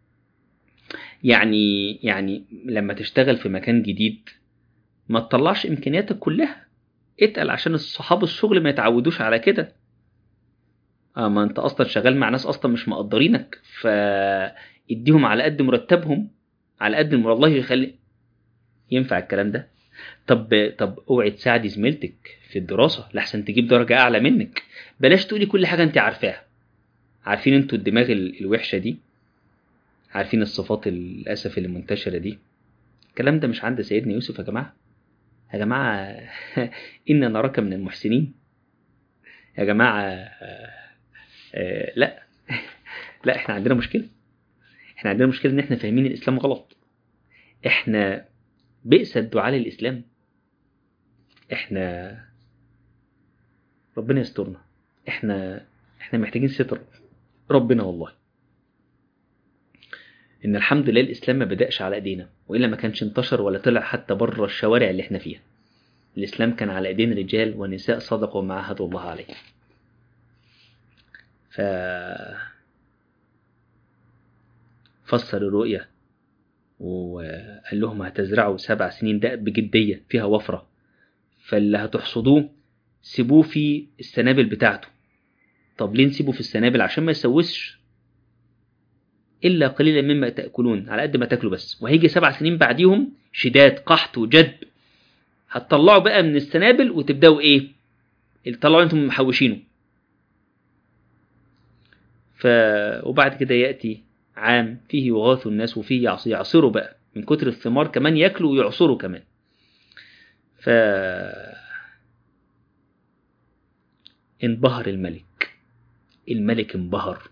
يعني لما تشتغل في مكان جديد ما تطلعش امكانياتك كلها، اتقل عشان الصحاب الشغل ما يتعودوش على كده. ما انت اصلا شغال مع ناس اصلا مش مقدرينك، فاديهم على قد مرتبهم، على قد والله يخلي ينفع الكلام ده. طب اوعي تساعدي زميلتك في الدراسة لحسن تجيب درجة اعلى منك. بلاش تقولي كل حاجة انت عارفاها. عارفين انتوا الدماغ الوحشة دي، عارفين الصفات للأسف اللي منتشرة دي. الكلام ده مش عند سيدنا يوسف يا جماعة إن نراك من المحسنين يا جماعة. لا احنا عندنا مشكلة. ان احنا فاهمين الإسلام غلط. احنا بئس الدعاء للإسلام. احنا ربنا يسترنا. احنا محتاجين ستر ربنا والله. ان الحمد لله الإسلام ما بدأش على ايدينا، وإلا ما كانش انتشر ولا طلع حتى بره الشوارع اللي احنا فيها. الإسلام كان على ايدين رجال ونساء صدقوا ما عاهدوا الله عليه. فسر الرؤية وقال لهم هتزرعوا 7 سنين دأب بجدية فيها وفرة، فاللي هتحصدوه سيبوه في السنابل بتاعته. طب ليه نسيبه في السنابل؟ عشان ما يسوسش. إلا قليلا مما تأكلون، على قد ما تاكلوا بس. وهيجي 7 سنين بعديهم شداد قحط وجدب، هتطلعوا بقى من السنابل وتبدأوا إيه؟ اللي طلعوا أنتم محوشينه. وبعد كده يأتي عام فيه يغاث الناس وفيه يعصروا بقى من كتر الثمار، كمان يأكلوا ويعصروا كمان. انبهر الملك انبهر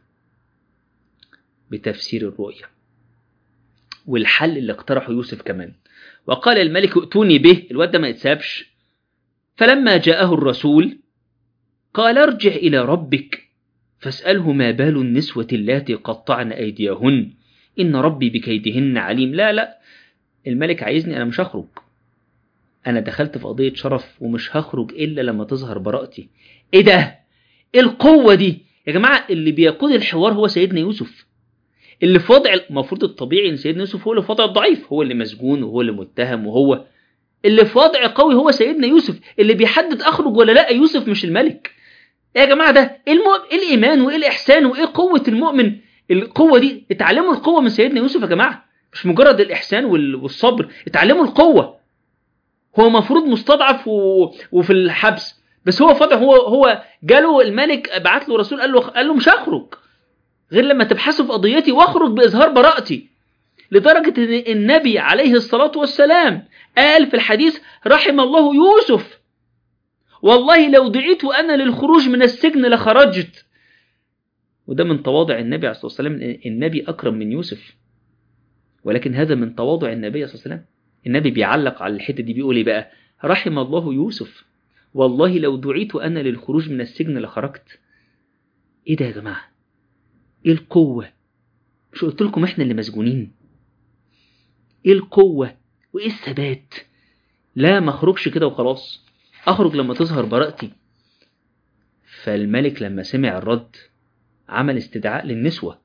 بتفسير الرؤية والحل اللي اقترحه يوسف كمان. وقال الملك ائتوني به، الواد ده ما يتسابش. فلما جاءه الرسول قال ارجع إلى ربك فاسأله ما بال النسوة اللاتي قطعن أيديهن إن ربي بكيدهن عليم. لا الملك عايزني، أنا مش هخرج. أنا دخلت في قضية شرف ومش هخرج إلا لما تظهر براءتي. إيه ده؟ إيه القوة دي يا جماعة؟ اللي بيقود الحوار هو سيدنا يوسف، اللي في وضع المفروض الطبيعي إن سيدنا يوسف هو اللي في وضع الضعيف، هو اللي مسجون وهو اللي متهم، وهو اللي في وضع قوي هو سيدنا يوسف اللي بيحدد أخرج ولا لا. يوسف مش الملك يا جماعة. ده إيه الإيمان وإيه الإحسان وإيه قوة المؤمن؟ القوة دي اتعلموا القوة من سيدنا يوسف يا جماعة، مش مجرد الإحسان والصبر. اتعلموا القوة. هو مفروض مستضعف وفي الحبس، بس هو فضع. هو جاله الملك بعت له رسول قال له مش هخرج غير لما تبحثوا في قضيتي واخرج بإظهار براءتي. لدرجة ان النبي عليه الصلاة والسلام قال في الحديث رحم الله يوسف، والله لو دعيت أنا للخروج من السجن لخرجت. وده من تواضع النبي عليه الصلاة والسلام. النبي أكرم من يوسف، ولكن هذا من تواضع النبي صلى الله عليه وسلم. النبي بيعلق على الحتة دي بيقول ايه بقى؟ رحم الله يوسف، والله لو دعيت أنا للخروج من السجن لخرجت. ايه ده يا جماعة؟ ايه القوة؟ مش قلت لكم احنا اللي مسجونين؟ ايه القوة وايه الثبات؟ لا ما اخرجش كده وخلاص، اخرج لما تظهر براءتي. فالملك لما سمع الرد عمل استدعاء للنسوة.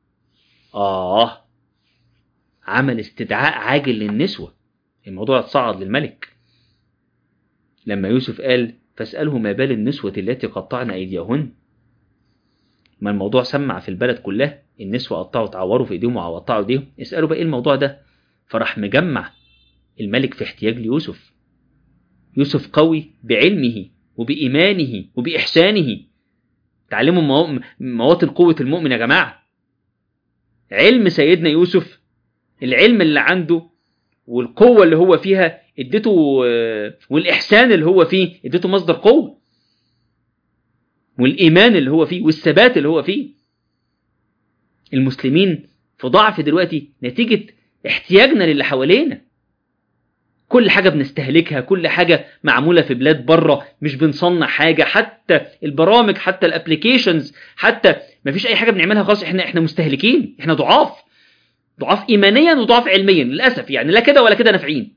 عمل استدعاء عاجل للنسوة. الموضوع اتصعد للملك لما يوسف قال فاسأله ما بال النسوة التي قطعن أيديهن. ما الموضوع سمع في البلد كلها، النسوة قطعوا تعوروا في ايديهم وقطعوا ايديهم، اسألوا بقى ايه الموضوع ده. فراح مجمع الملك في احتياج ليوسف. يوسف قوي بعلمه وبإيمانه وبإحسانه. تعلموا مواطن قوة المؤمن يا جماعة. علم سيدنا يوسف، العلم اللي عنده والقوة اللي هو فيها اديته، والإحسان اللي هو فيه اديته مصدر قوة، والإيمان اللي هو فيه والثبات اللي هو فيه. المسلمين في ضعف دلوقتي نتيجة احتياجنا للي حوالينا. كل حاجة بنستهلكها، كل حاجة معمولة في بلاد بره، مش بنصنع حاجة. حتى البرامج، حتى الابليكيشنز، حتى مفيش أي حاجة بنعملها خالص. احنا مستهلكين، احنا ضعاف إيمانيا وضعاف علميا للأسف. يعني لا كده ولا كده نافعين.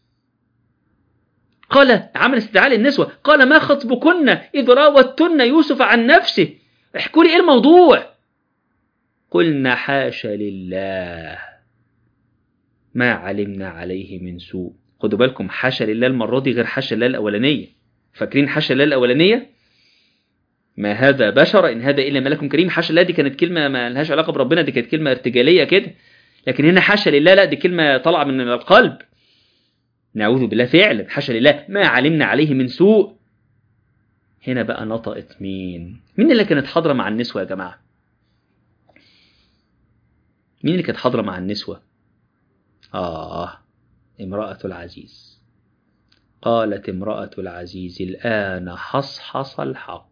قال عمل استدعاء للنسوة، قال ما خطبكن إذ راوتن يوسف عن نفسه، احكوا لي إيه الموضوع. قلنا حاشا لله ما علمنا عليه من سوء. خدوا بالكم، حاشا لله المرة دي غير حاشا لله الأولانية. فاكرين حاشا لله الأولانية ما هذا بشر إن هذا إلا ملك كريم؟ حاشا لله دي كانت كلمة ما لهاش علاقة بربنا، دي كانت كلمة ارتجالية كده. لكن هنا حاشا لله لا، دي كلمة طالعة من القلب. نعوذ بالله فعلا، حاشا لله ما علمنا عليه من سوء. هنا بقى نطقت مين اللي كانت حاضرة مع النسوة يا جماعة؟ مين اللي كانت حاضرة مع النسوة؟ امرأة العزيز. قالت امرأة العزيز الآن حصحص الحق.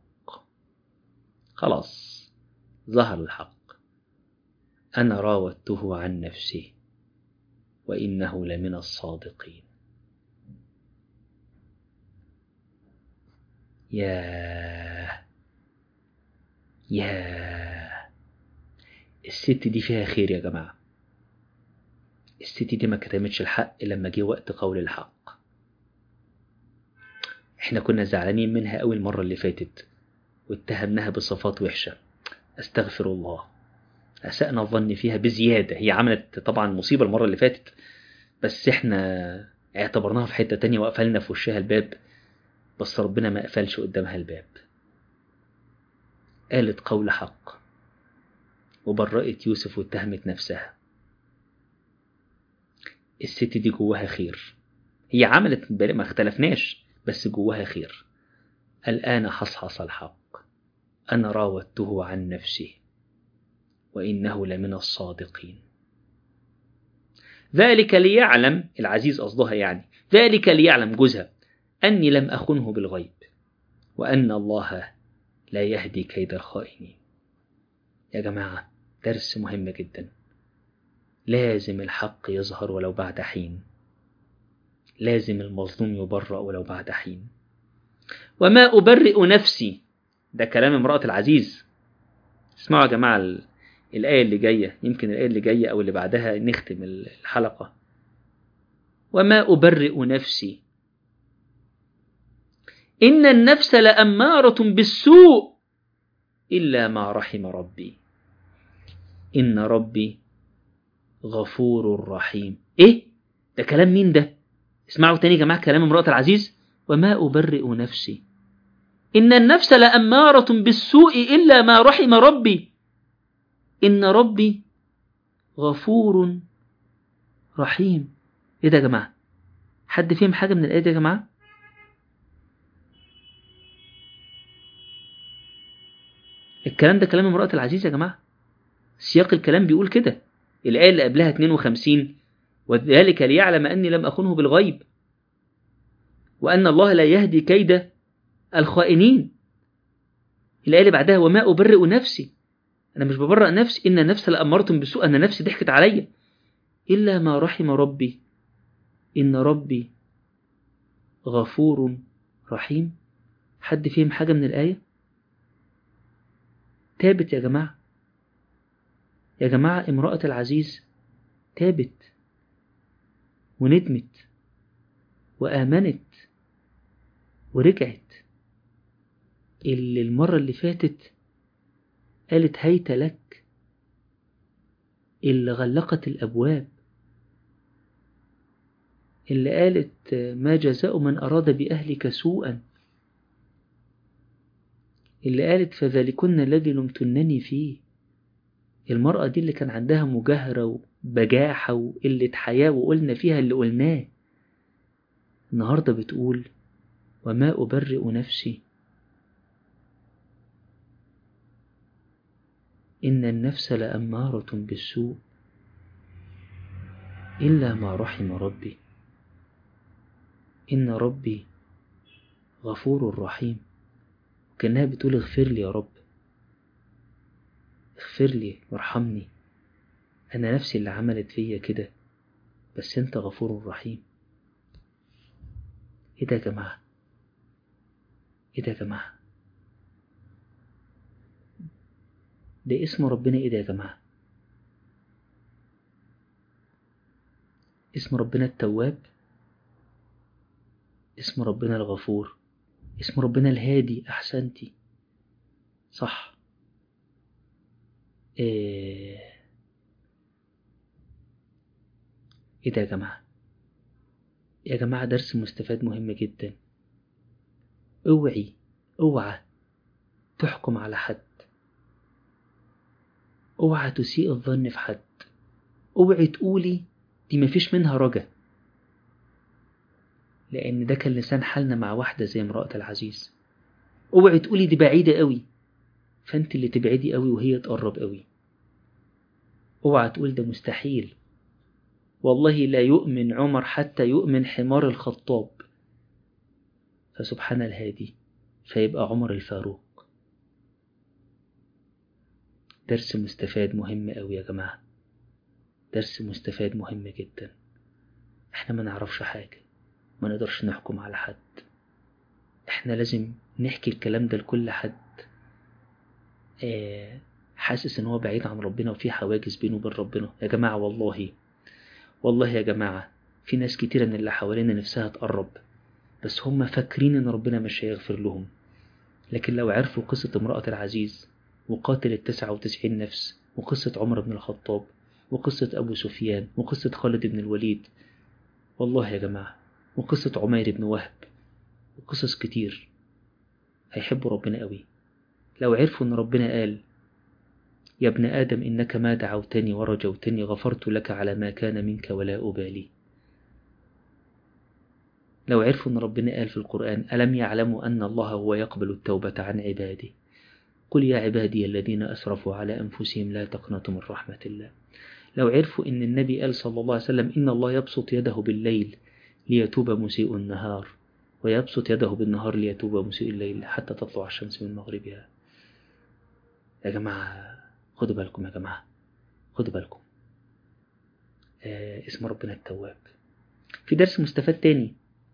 خلاص ظهر الحق. أنا راودته عن نفسه وإنه لمن الصادقين. ياه الست دي فيها خير يا جماعة. الست دي ما كتمتش الحق لما جه وقت قول الحق. احنا كنا زعلانين منها قوي المرة اللي فاتت واتهمناها بصفات وحشة. استغفر الله، أسأنا الظن فيها بزيادة. هي عملت طبعا مصيبة المرة اللي فاتت، بس احنا اعتبرناها في حتة تانية وقفلنا في وشها الباب. بس ربنا ما قفلش قدامها الباب. قالت قول حق وبرأت يوسف واتهمت نفسها. الست دي جواها خير. هي عملت ما اختلفناش، بس جواها خير. الآن حصحص الحق. أنا راودته عن نفسه وإنه لمن الصادقين. ذلك ليعلم، العزيز قصدها يعني، ذلك ليعلم جوزها أني لم أخنه بالغيب وأن الله لا يهدي كيد الخائنين. يا جماعة درس مهم جدا. لازم الحق يظهر ولو بعد حين. لازم المظلوم يبرأ ولو بعد حين. وما أبرئ نفسي، ده كلام امرأة العزيز. اسمعوا يا جماعة الآية اللي جاية، يمكن الآية اللي جاية أو اللي بعدها نختم الحلقة. وما أبرئ نفسي إن النفس لأمارة بالسوء إلا ما رحم ربي إن ربي غفور رحيم. إيه ده؟ كلام مين ده؟ اسمعوا تاني يا جماعة كلام امرأة العزيز. وما أبرئ نفسي إن النفس لأمارة بالسوء إلا ما رحم ربي إن ربي غفور رحيم. إيه ده يا جماعة؟ حد فيهم حاجة من الآية دي يا جماعة؟ الكلام ده كلام امرأة العزيز يا جماعة. سياق الكلام بيقول كده. الآية اللي قبلها 52 وذلك ليعلم أني لم أخنه بالغيب وأن الله لا يهدي كيد الخائنين. الآية اللي بعدها وما أبرئ نفسي، أنا مش ببرئ نفسي، إن النفس لأمارة بالسوء، أن نفسي ضحكت عليا، إلا ما رحم ربي إن ربي غفور رحيم. حد فيهم حاجة من الآية؟ تابت يا جماعة. يا جماعة امرأة العزيز تابت وندمت وآمنت ورجعت. اللي المرة اللي فاتت قالت هيت لك، اللي غلقت الأبواب، اللي قالت ما جزاء من أراد بأهلك سوءا، اللي قالت فذلكن الذي لمتنني فيه. المرأة دي اللي كان عندها مجاهرة وبجاحة وقلة حياة وقلنا فيها اللي قلناه، النهاردة بتقول وما أبرئ نفسي إن النفس لأمارة بالسوء إلا ما رحم ربي إن ربي غفور رحيم. وكأنها بتقول اغفر لي يا رب، اغفر لي وارحمني، أنا نفسي اللي عملت فيا كده، بس أنت غفور رحيم. إيه ده يا جماعة؟ إيه ده يا جماعة؟ ده اسم ربنا. إيه ده يا جماعة؟ اسم ربنا التواب، اسم ربنا الغفور، اسم ربنا الهادي. أحسنتي، صح. إيه ده يا جماعة؟ يا جماعة درس مستفاد مهم جدا. اوعى تحكم على حد، اوعى تسيء الظن في حد، اوعي تقولي دي مفيش منها رجا، لأن ده كان لسان حالنا مع واحدة زي امرأة العزيز. اوعي تقولي دي بعيدة قوي، فانت اللي تبعدي قوي وهي تقرب قوي. اوعى تقول ده مستحيل، والله لا يؤمن عمر حتى يؤمن حمار الخطاب، فسبحان الهادي فيبقى عمر الفاروق. درس مستفاد مهم قوي يا جماعة، درس مستفاد مهم جدا. احنا ما نعرفش حاجة، ما نقدرش نحكم على حد، احنا لازم نحكي الكلام ده لكل حد حاسس ان هو بعيد عن ربنا وفي حواجز بينه وبين ربنا. يا جماعة والله يا جماعة، في ناس كتيرة من اللي حوالينا نفسها تقرب، بس هم فاكرين ان ربنا مش هيغفر لهم. لكن لو عرفوا قصة امرأة العزيز وقاتل 99 نفس، وقصة عمر بن الخطاب، وقصة أبو سفيان، وقصة خالد بن الوليد، والله يا جماعة، وقصة عمير بن وهب، وقصص كتير، هيحبوا ربنا قوي. لو عرفوا ان ربنا قال يا ابن آدم إنك ما دعوتني ورجوتني غفرت لك على ما كان منك ولا أبالي. لو عرفوا ان ربنا قال في القرآن ألم يعلموا أن الله هو يقبل التوبة عن عباده قل يا عبادي الذين أسرفوا على أنفسهم لا تقنطوا من رحمة الله. لو عرفوا إن النبي قال صلى الله عليه وسلم إن الله يبسط يده بالليل ليتوب مسيء النهار ويبسط يده بالنهار ليتوب مسيء الليل حتى تطلع الشمس من مغربها. يا جماعة خدوا بالكم، يا جماعة خدوا بالكم. اسم ربنا التواب. في درس مستفاد تاني،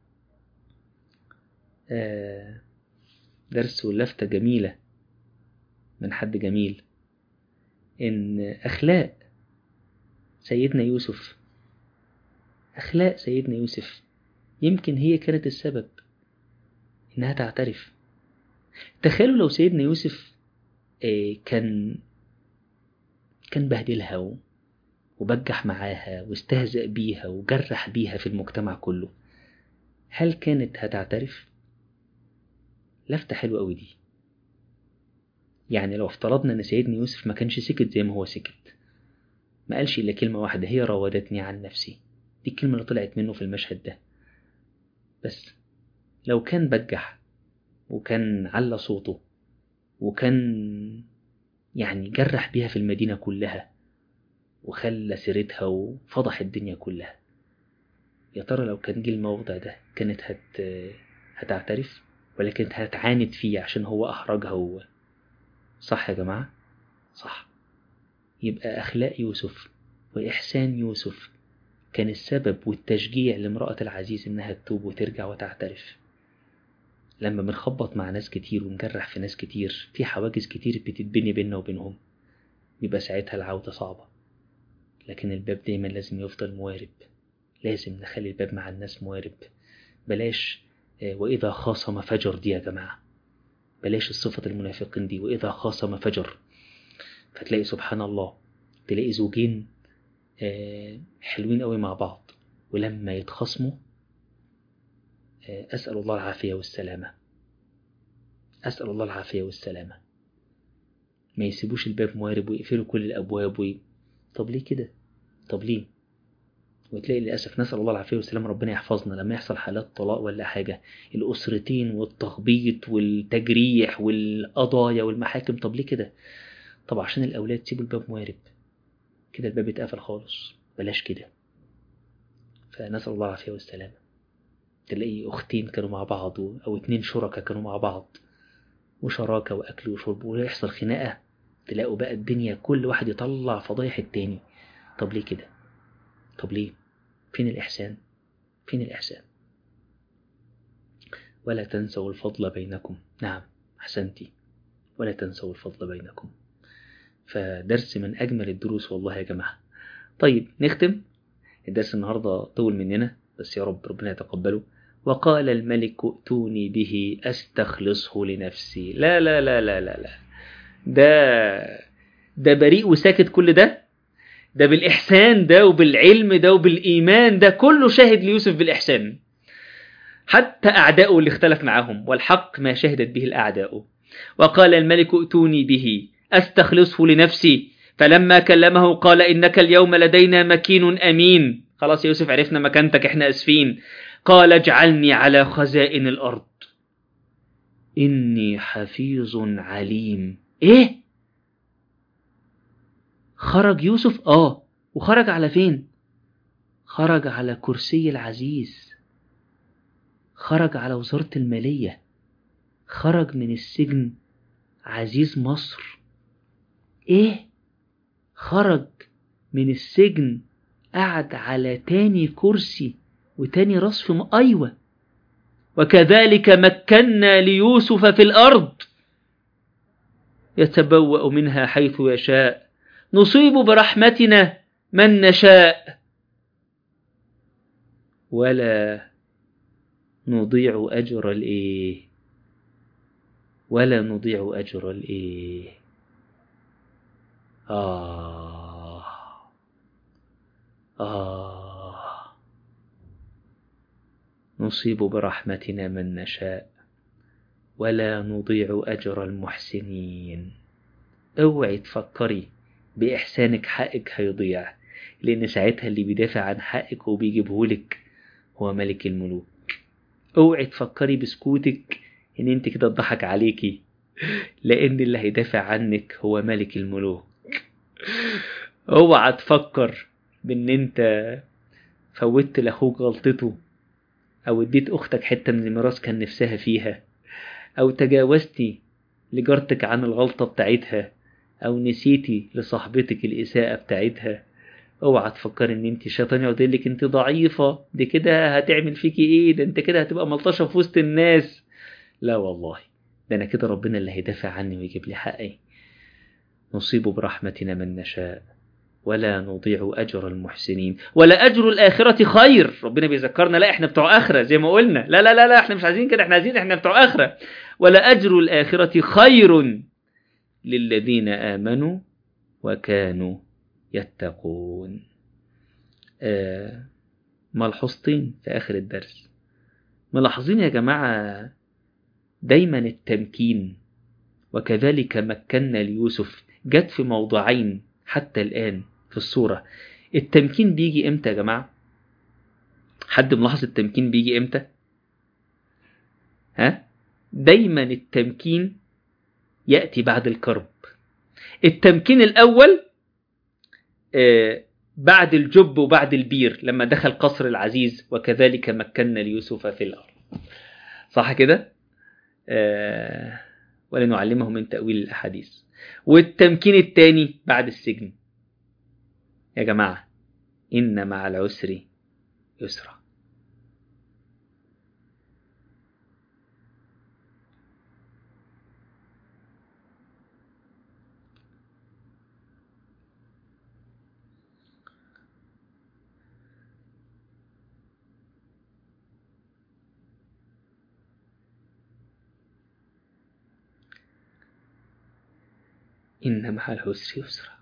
درس ولفتة جميلة من حد جميل، إن أخلاق سيدنا يوسف، أخلاق سيدنا يوسف يمكن هي كانت السبب إنها تعترف. تخيلوا لو سيدنا يوسف كان بهدلها وبجح معاها واستهزأ بيها وجرح بيها في المجتمع كله، هل كانت هتعترف؟ لفتة حلوة قوي دي. يعني لو افترضنا ان سيدنا يوسف ما كانش سكت زي ما هو سكت، ما قالش الا كلمة واحدة هي راودتني عن نفسي، دي الكلمة اللي طلعت منه في المشهد ده. بس لو كان بجح وكان على صوته وكان يعني جرح بيها في المدينة كلها وخلى سيرتها وفضح الدنيا كلها، يا ترى لو كان جه الموضع ده كانت هتعترف ولا كانت هتعاند فيه عشان هو أحرجها هو؟ صح يا جماعة؟ صح. يبقى أخلاق يوسف وإحسان يوسف كان السبب والتشجيع لامرأة العزيز إنها تتوب وترجع وتعترف. لما بنخبط مع ناس كتير ونجرح في ناس كتير، في حواجز كتير بتتبني بيننا وبينهم، يبقى ساعتها العودة صعبة. لكن الباب دايما لازم يفضل موارب، لازم نخلي الباب مع الناس موارب. بلاش وإذا خاصم فجر دي يا جماعة، بلاش الصفة المنافقين دي. وإذا خاصم فجر. فتلاقي سبحان الله تلاقي زوجين حلوين قوي مع بعض، ولما يتخاصموا أسأل الله العافية والسلامة، أسأل الله العافية والسلامة، ما يسيبوش الباب موارب ويقفلوا كل الأبواب طب ليه كده؟ طب ليه؟ وتلاقي للأسف نسأل الله العافية والسلامة ربنا يحفظنا لما يحصل حالات طلاق ولا حاجة، الأسرتين والتخبيط والتجريح والقضايا والمحاكم. طب ليه كده؟ طب عشان الأولاد سيبوا الباب موارب كده، الباب اتقفل خالص، بلاش كده. فنسأل الله العافية والسلامة. تلاقي أختين كانوا مع بعض أو 2 شركاء كانوا مع بعض وشراكة وأكل وشرب ويحصل خناقة، تلاقوا بقى الدنيا كل واحد يطلع فضايح التاني. طب ليه كده؟ طب ليه؟ فين الإحسان؟ فين الإحسان؟ ولا تنسوا الفضل بينكم. نعم أحسنتي، ولا تنسوا الفضل بينكم. فدرس من أجمل الدروس والله يا جماعة. طيب نختم الدرس النهاردة، طول مننا بس يا رب ربنا يتقبله. وقال الملك ائتوني به أستخلصه لنفسي. لا لا لا لا لا لا، ده بريء وساكت كل ده بالإحسان ده وبالعلم ده وبالإيمان ده، كله شاهد ليوسف بالإحسان. حتى أعداؤه اللي اختلف معهم، والحق ما شهدت به الأعداء. وقال الملك ائتوني به أستخلصه لنفسي، فلما كلمه قال إنك اليوم لدينا مكين أمين. خلاص يا يوسف عرفنا مكانتك، احنا أسفين. قال اجعلني على خزائن الأرض إني حفيظ عليم. إيه؟ خرج يوسف؟ وخرج على فين؟ خرج على كرسي العزيز، خرج على وزارة المالية، خرج من السجن عزيز مصر. إيه؟ خرج من السجن قعد على تاني كرسي وتاني رصف أيوة. وكذلك مكنا ليوسف في الأرض يتبوأ منها حيث يشاء نصيب برحمتنا من نشاء ولا نضيع أجر الإيه، ولا نضيع أجر الإيه. نصيب برحمتنا من نشاء ولا نضيع أجر المحسنين. اوعي تفكري بإحسانك حقك هيضيع، لأن ساعتها اللي بيدافع عن حقك وبيجيبهولك هو ملك الملوك. اوعي تفكري بسكوتك ان انت كده تضحك عليكي، لأن اللي هيدافع عنك هو ملك الملوك. اوعى تفكر بان انت فوتت لاخوك غلطته، او اديت اختك حتة من الميراث كان نفسها فيها، او تجاوزتي لجارتك عن الغلطة بتاعتها، او نسيتي لصاحبتك الاساءة بتاعتها. اوعى تفكر ان انت شيطان يقعد يقول لك انت ضعيفة، دي كده هتعمل فيكي ايه، ده انت كده هتبقى ملطشة في وسط الناس. لا والله، ده انا كده ربنا اللي هيدافع عني ويجيب لي حقي. نصيب برحمتنا من نشاء ولا نضيع أجر المحسنين ولا أجر الآخرة خير. ربنا بيذكرنا لا احنا بتوع آخرة زي ما قلنا، لا لا لا لا احنا مش عايزين كده، احنا بتوع آخرة. ولا أجر الآخرة خير للذين آمنوا وكانوا يتقون. ملحوظتين في آخر الدرس. ملاحظين يا جماعة دايما التمكين، وكذلك مكنا ليوسف جت في موضعين حتى الآن في الصورة. التمكين بيجي امتى يا جماعة؟ حد ملاحظ التمكين بيجي امتى؟ دايما التمكين يأتي بعد الكرب. التمكين الأول بعد الجب وبعد البير لما دخل قصر العزيز، وكذلك مكنا ليوسف في الأرض. صح كده؟ ولنعلمه من تأويل الأحاديث. والتمكين الثاني بعد السجن. يا جماعة إن مع العسر يسرا. إن مع العسر يسرا.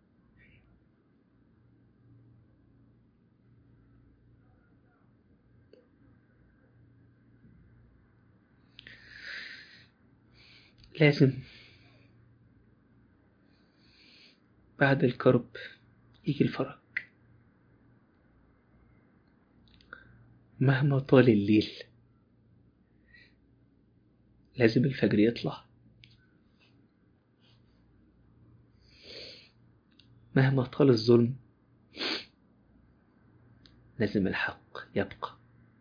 لازم بعد الكرب يجي الفرج، مهما طال الليل لازم الفجر يطلع، مهما طال الظلم لازم الحق يبقى.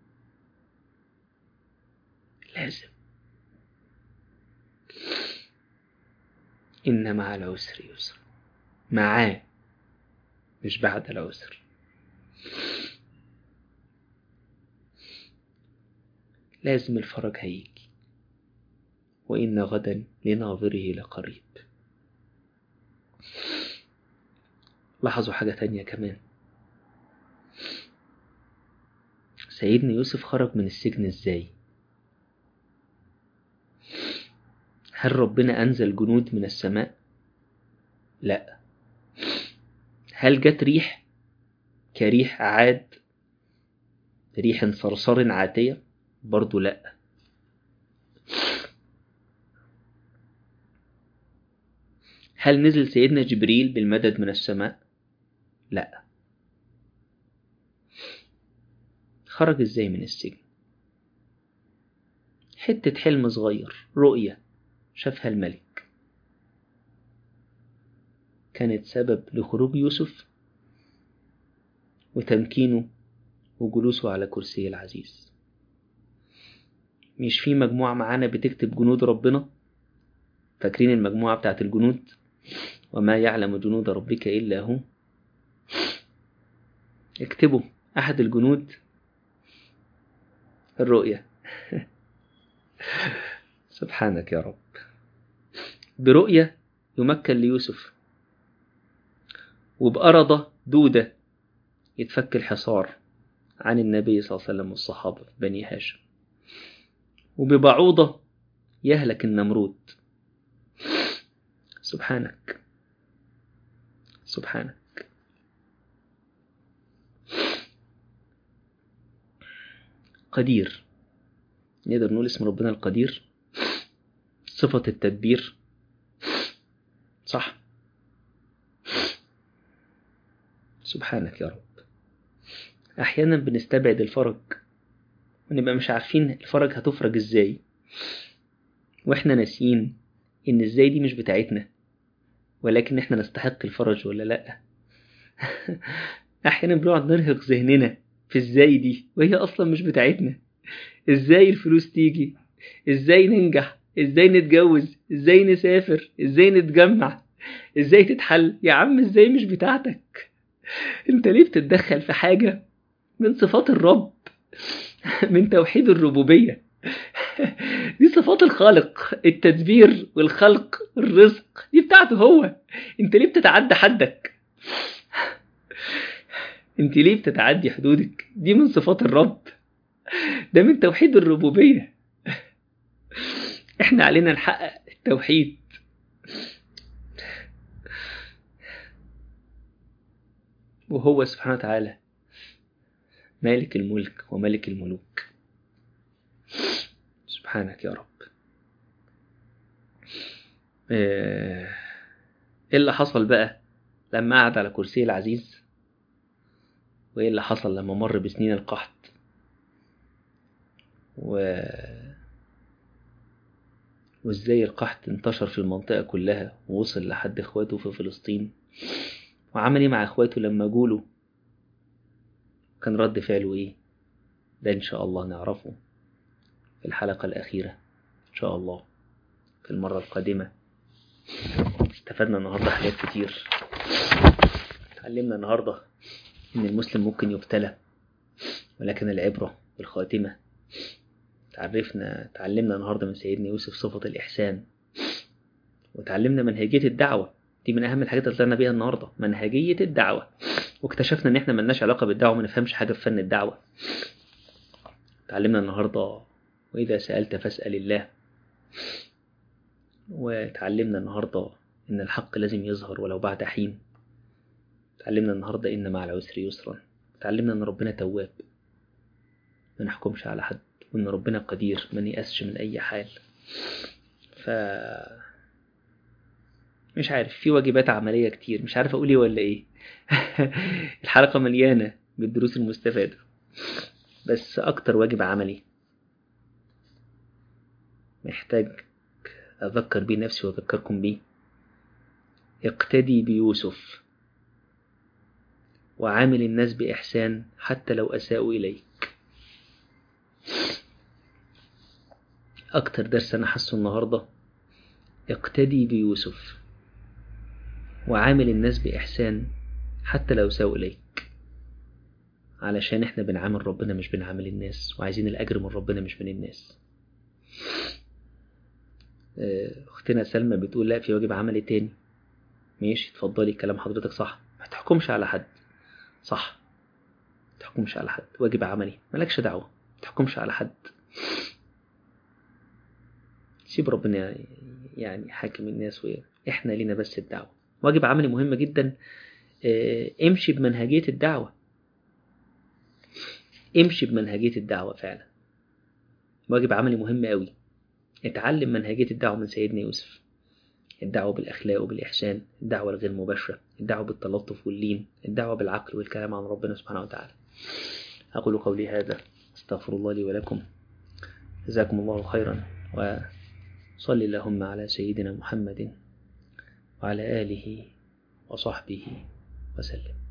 لازم. إن مع العسر يسرا، معاه مش بعد العسر. لازم الفرج هيجي، وإن غدا لناظره لقريب. لاحظوا حاجة تانية كمان، سيدنا يوسف خرج من السجن ازاي؟ هل ربنا أنزل جنود من السماء؟ لا. هل جت ريح كريح عاد، ريح صرصر عاتية؟ برضو لا. هل نزل سيدنا جبريل بالمدد من السماء؟ لا. خرج ازاي من السجن؟ حتة حلم صغير، رؤية شافها الملك كانت سبب لخروج يوسف وتمكينه وجلوسه على كرسي العزيز. مش في مجموعة معانا بتكتب جنود ربنا؟ فاكرين المجموعة بتاعت الجنود؟ وما يعلم جنود ربك إلا هو. اكتبوا أحد الجنود الرؤية. سبحانك يا رب. برؤية يمكن ليوسف، وبأرضة دودة يتفك الحصار عن النبي صلى الله عليه وسلم والصحابة في بني هاشم، وببعوضة يهلك النمرود. سبحانك سبحانك. قدير، نقدر نقول اسم ربنا القدير، صفة التدبير، صح. سبحانك يا رب. أحيانا بنستبعد الفرج ونبقى مش عارفين الفرج هتفرج ازاي، واحنا ناسيين ان ازاي دي مش بتاعتنا، ولكن احنا نستحق الفرج ولا لا. احيانا بنقعد نرهق ذهننا في ازاي دي وهي اصلا مش بتاعتنا. ازاي الفلوس تيجي، ازاي ننجح، ازاي نتجوز، ازاي نسافر، ازاي نتجمع، ازاي تتحل. يا عم ازاي مش بتاعتك؟ انت ليه بتتدخل في حاجة من صفات الرب، من توحيد الربوبية؟ دي صفات الخالق، التدبير والخلق، الرزق، دي بتاعته هو. انت ليه بتتعدى حدك؟ انت ليه بتتعدي حدودك؟ دي من صفات الرب، ده من توحيد الربوبية. احنا علينا نحقق التوحيد. وهو سبحانه وتعالى مالك الملك وملك الملوك. سبحانك يا رب. ايه اللي حصل بقى لما قعد على كرسي العزيز؟ وايه اللي حصل لما مر بسنين القحط وازاي القحط انتشر في المنطقة كلها ووصل لحد اخواته في فلسطين؟ وعمل ايه مع اخواته لما جوله؟ كان رد فعله ايه؟ ده ان شاء الله نعرفه في الحلقة الأخيرة ان شاء الله في المرة القادمة. استفدنا النهاردة حاجات كتير. تعلمنا النهاردة ان المسلم ممكن يبتلى ولكن العبرة بالخاتمة. تعلمنا النهاردة من سيدنا يوسف صفة الإحسان، وتعلمنا منهجية الدعوة. دي من أهم الحاجات اللي طلعنا بيها النهاردة، منهجية الدعوة. واكتشفنا إن إحنا ملناش علاقة بالدعوة، ما نفهمش حاجة في فن الدعوة. تعلمنا النهاردة وإذا سألت فاسأل الله. وتعلمنا النهاردة إن الحق لازم يظهر ولو بعد حين. تعلمنا النهاردة إن مع العسر يسرا. تعلمنا إن ربنا تواب، ما نحكمش على حد، وإن ربنا قدير، ما نيأسش من أي حال. مش عارف، في واجبات عملية كتير، مش عارف أقول إيه ولا إيه. الحلقة مليانة بالدروس المستفادة، بس أكتر واجب عملي محتاج أذكر بيه نفسي وأذكركم بيه: اقتدي بيوسف وعامل الناس بإحسان حتى لو أساءوا إليك. أكتر درس أنا حاسه النهاردة: اقتدي بيوسف وعامل الناس بإحسان حتى لو ساءوا إليك، علشان إحنا بنعامل ربنا مش بنعامل الناس، وعايزين الأجر من ربنا مش من الناس. أختنا سلمى بتقول لا، في واجب عملي تاني. ماشي، اتفضلي، كلام حضرتك صح، ما تحكمش على حد. صح، ما تحكمش على حد، واجب عملي، مالكش دعوة، ما تحكمش على حد، سيب ربنا يعني حاكم الناس، وإحنا لينا بس الدعوة. واجب عملي مهم جدا. امشي بمنهجية الدعوة، امشي بمنهجية الدعوة فعلا. واجب عملي مهم قوي. اتعلم منهجية الدعوة من سيدنا يوسف: الدعوة بالأخلاق وبالإحسان، الدعوة الغير مباشرة، الدعوة بالتلطف واللين، الدعوة بالعقل والكلام عن ربنا سبحانه وتعالى. أقول قولي هذا، استغفر الله لي ولكم، جزاكم الله خيرا، وصل اللهم على سيدنا محمد وعلى آله وصحبه وسلم.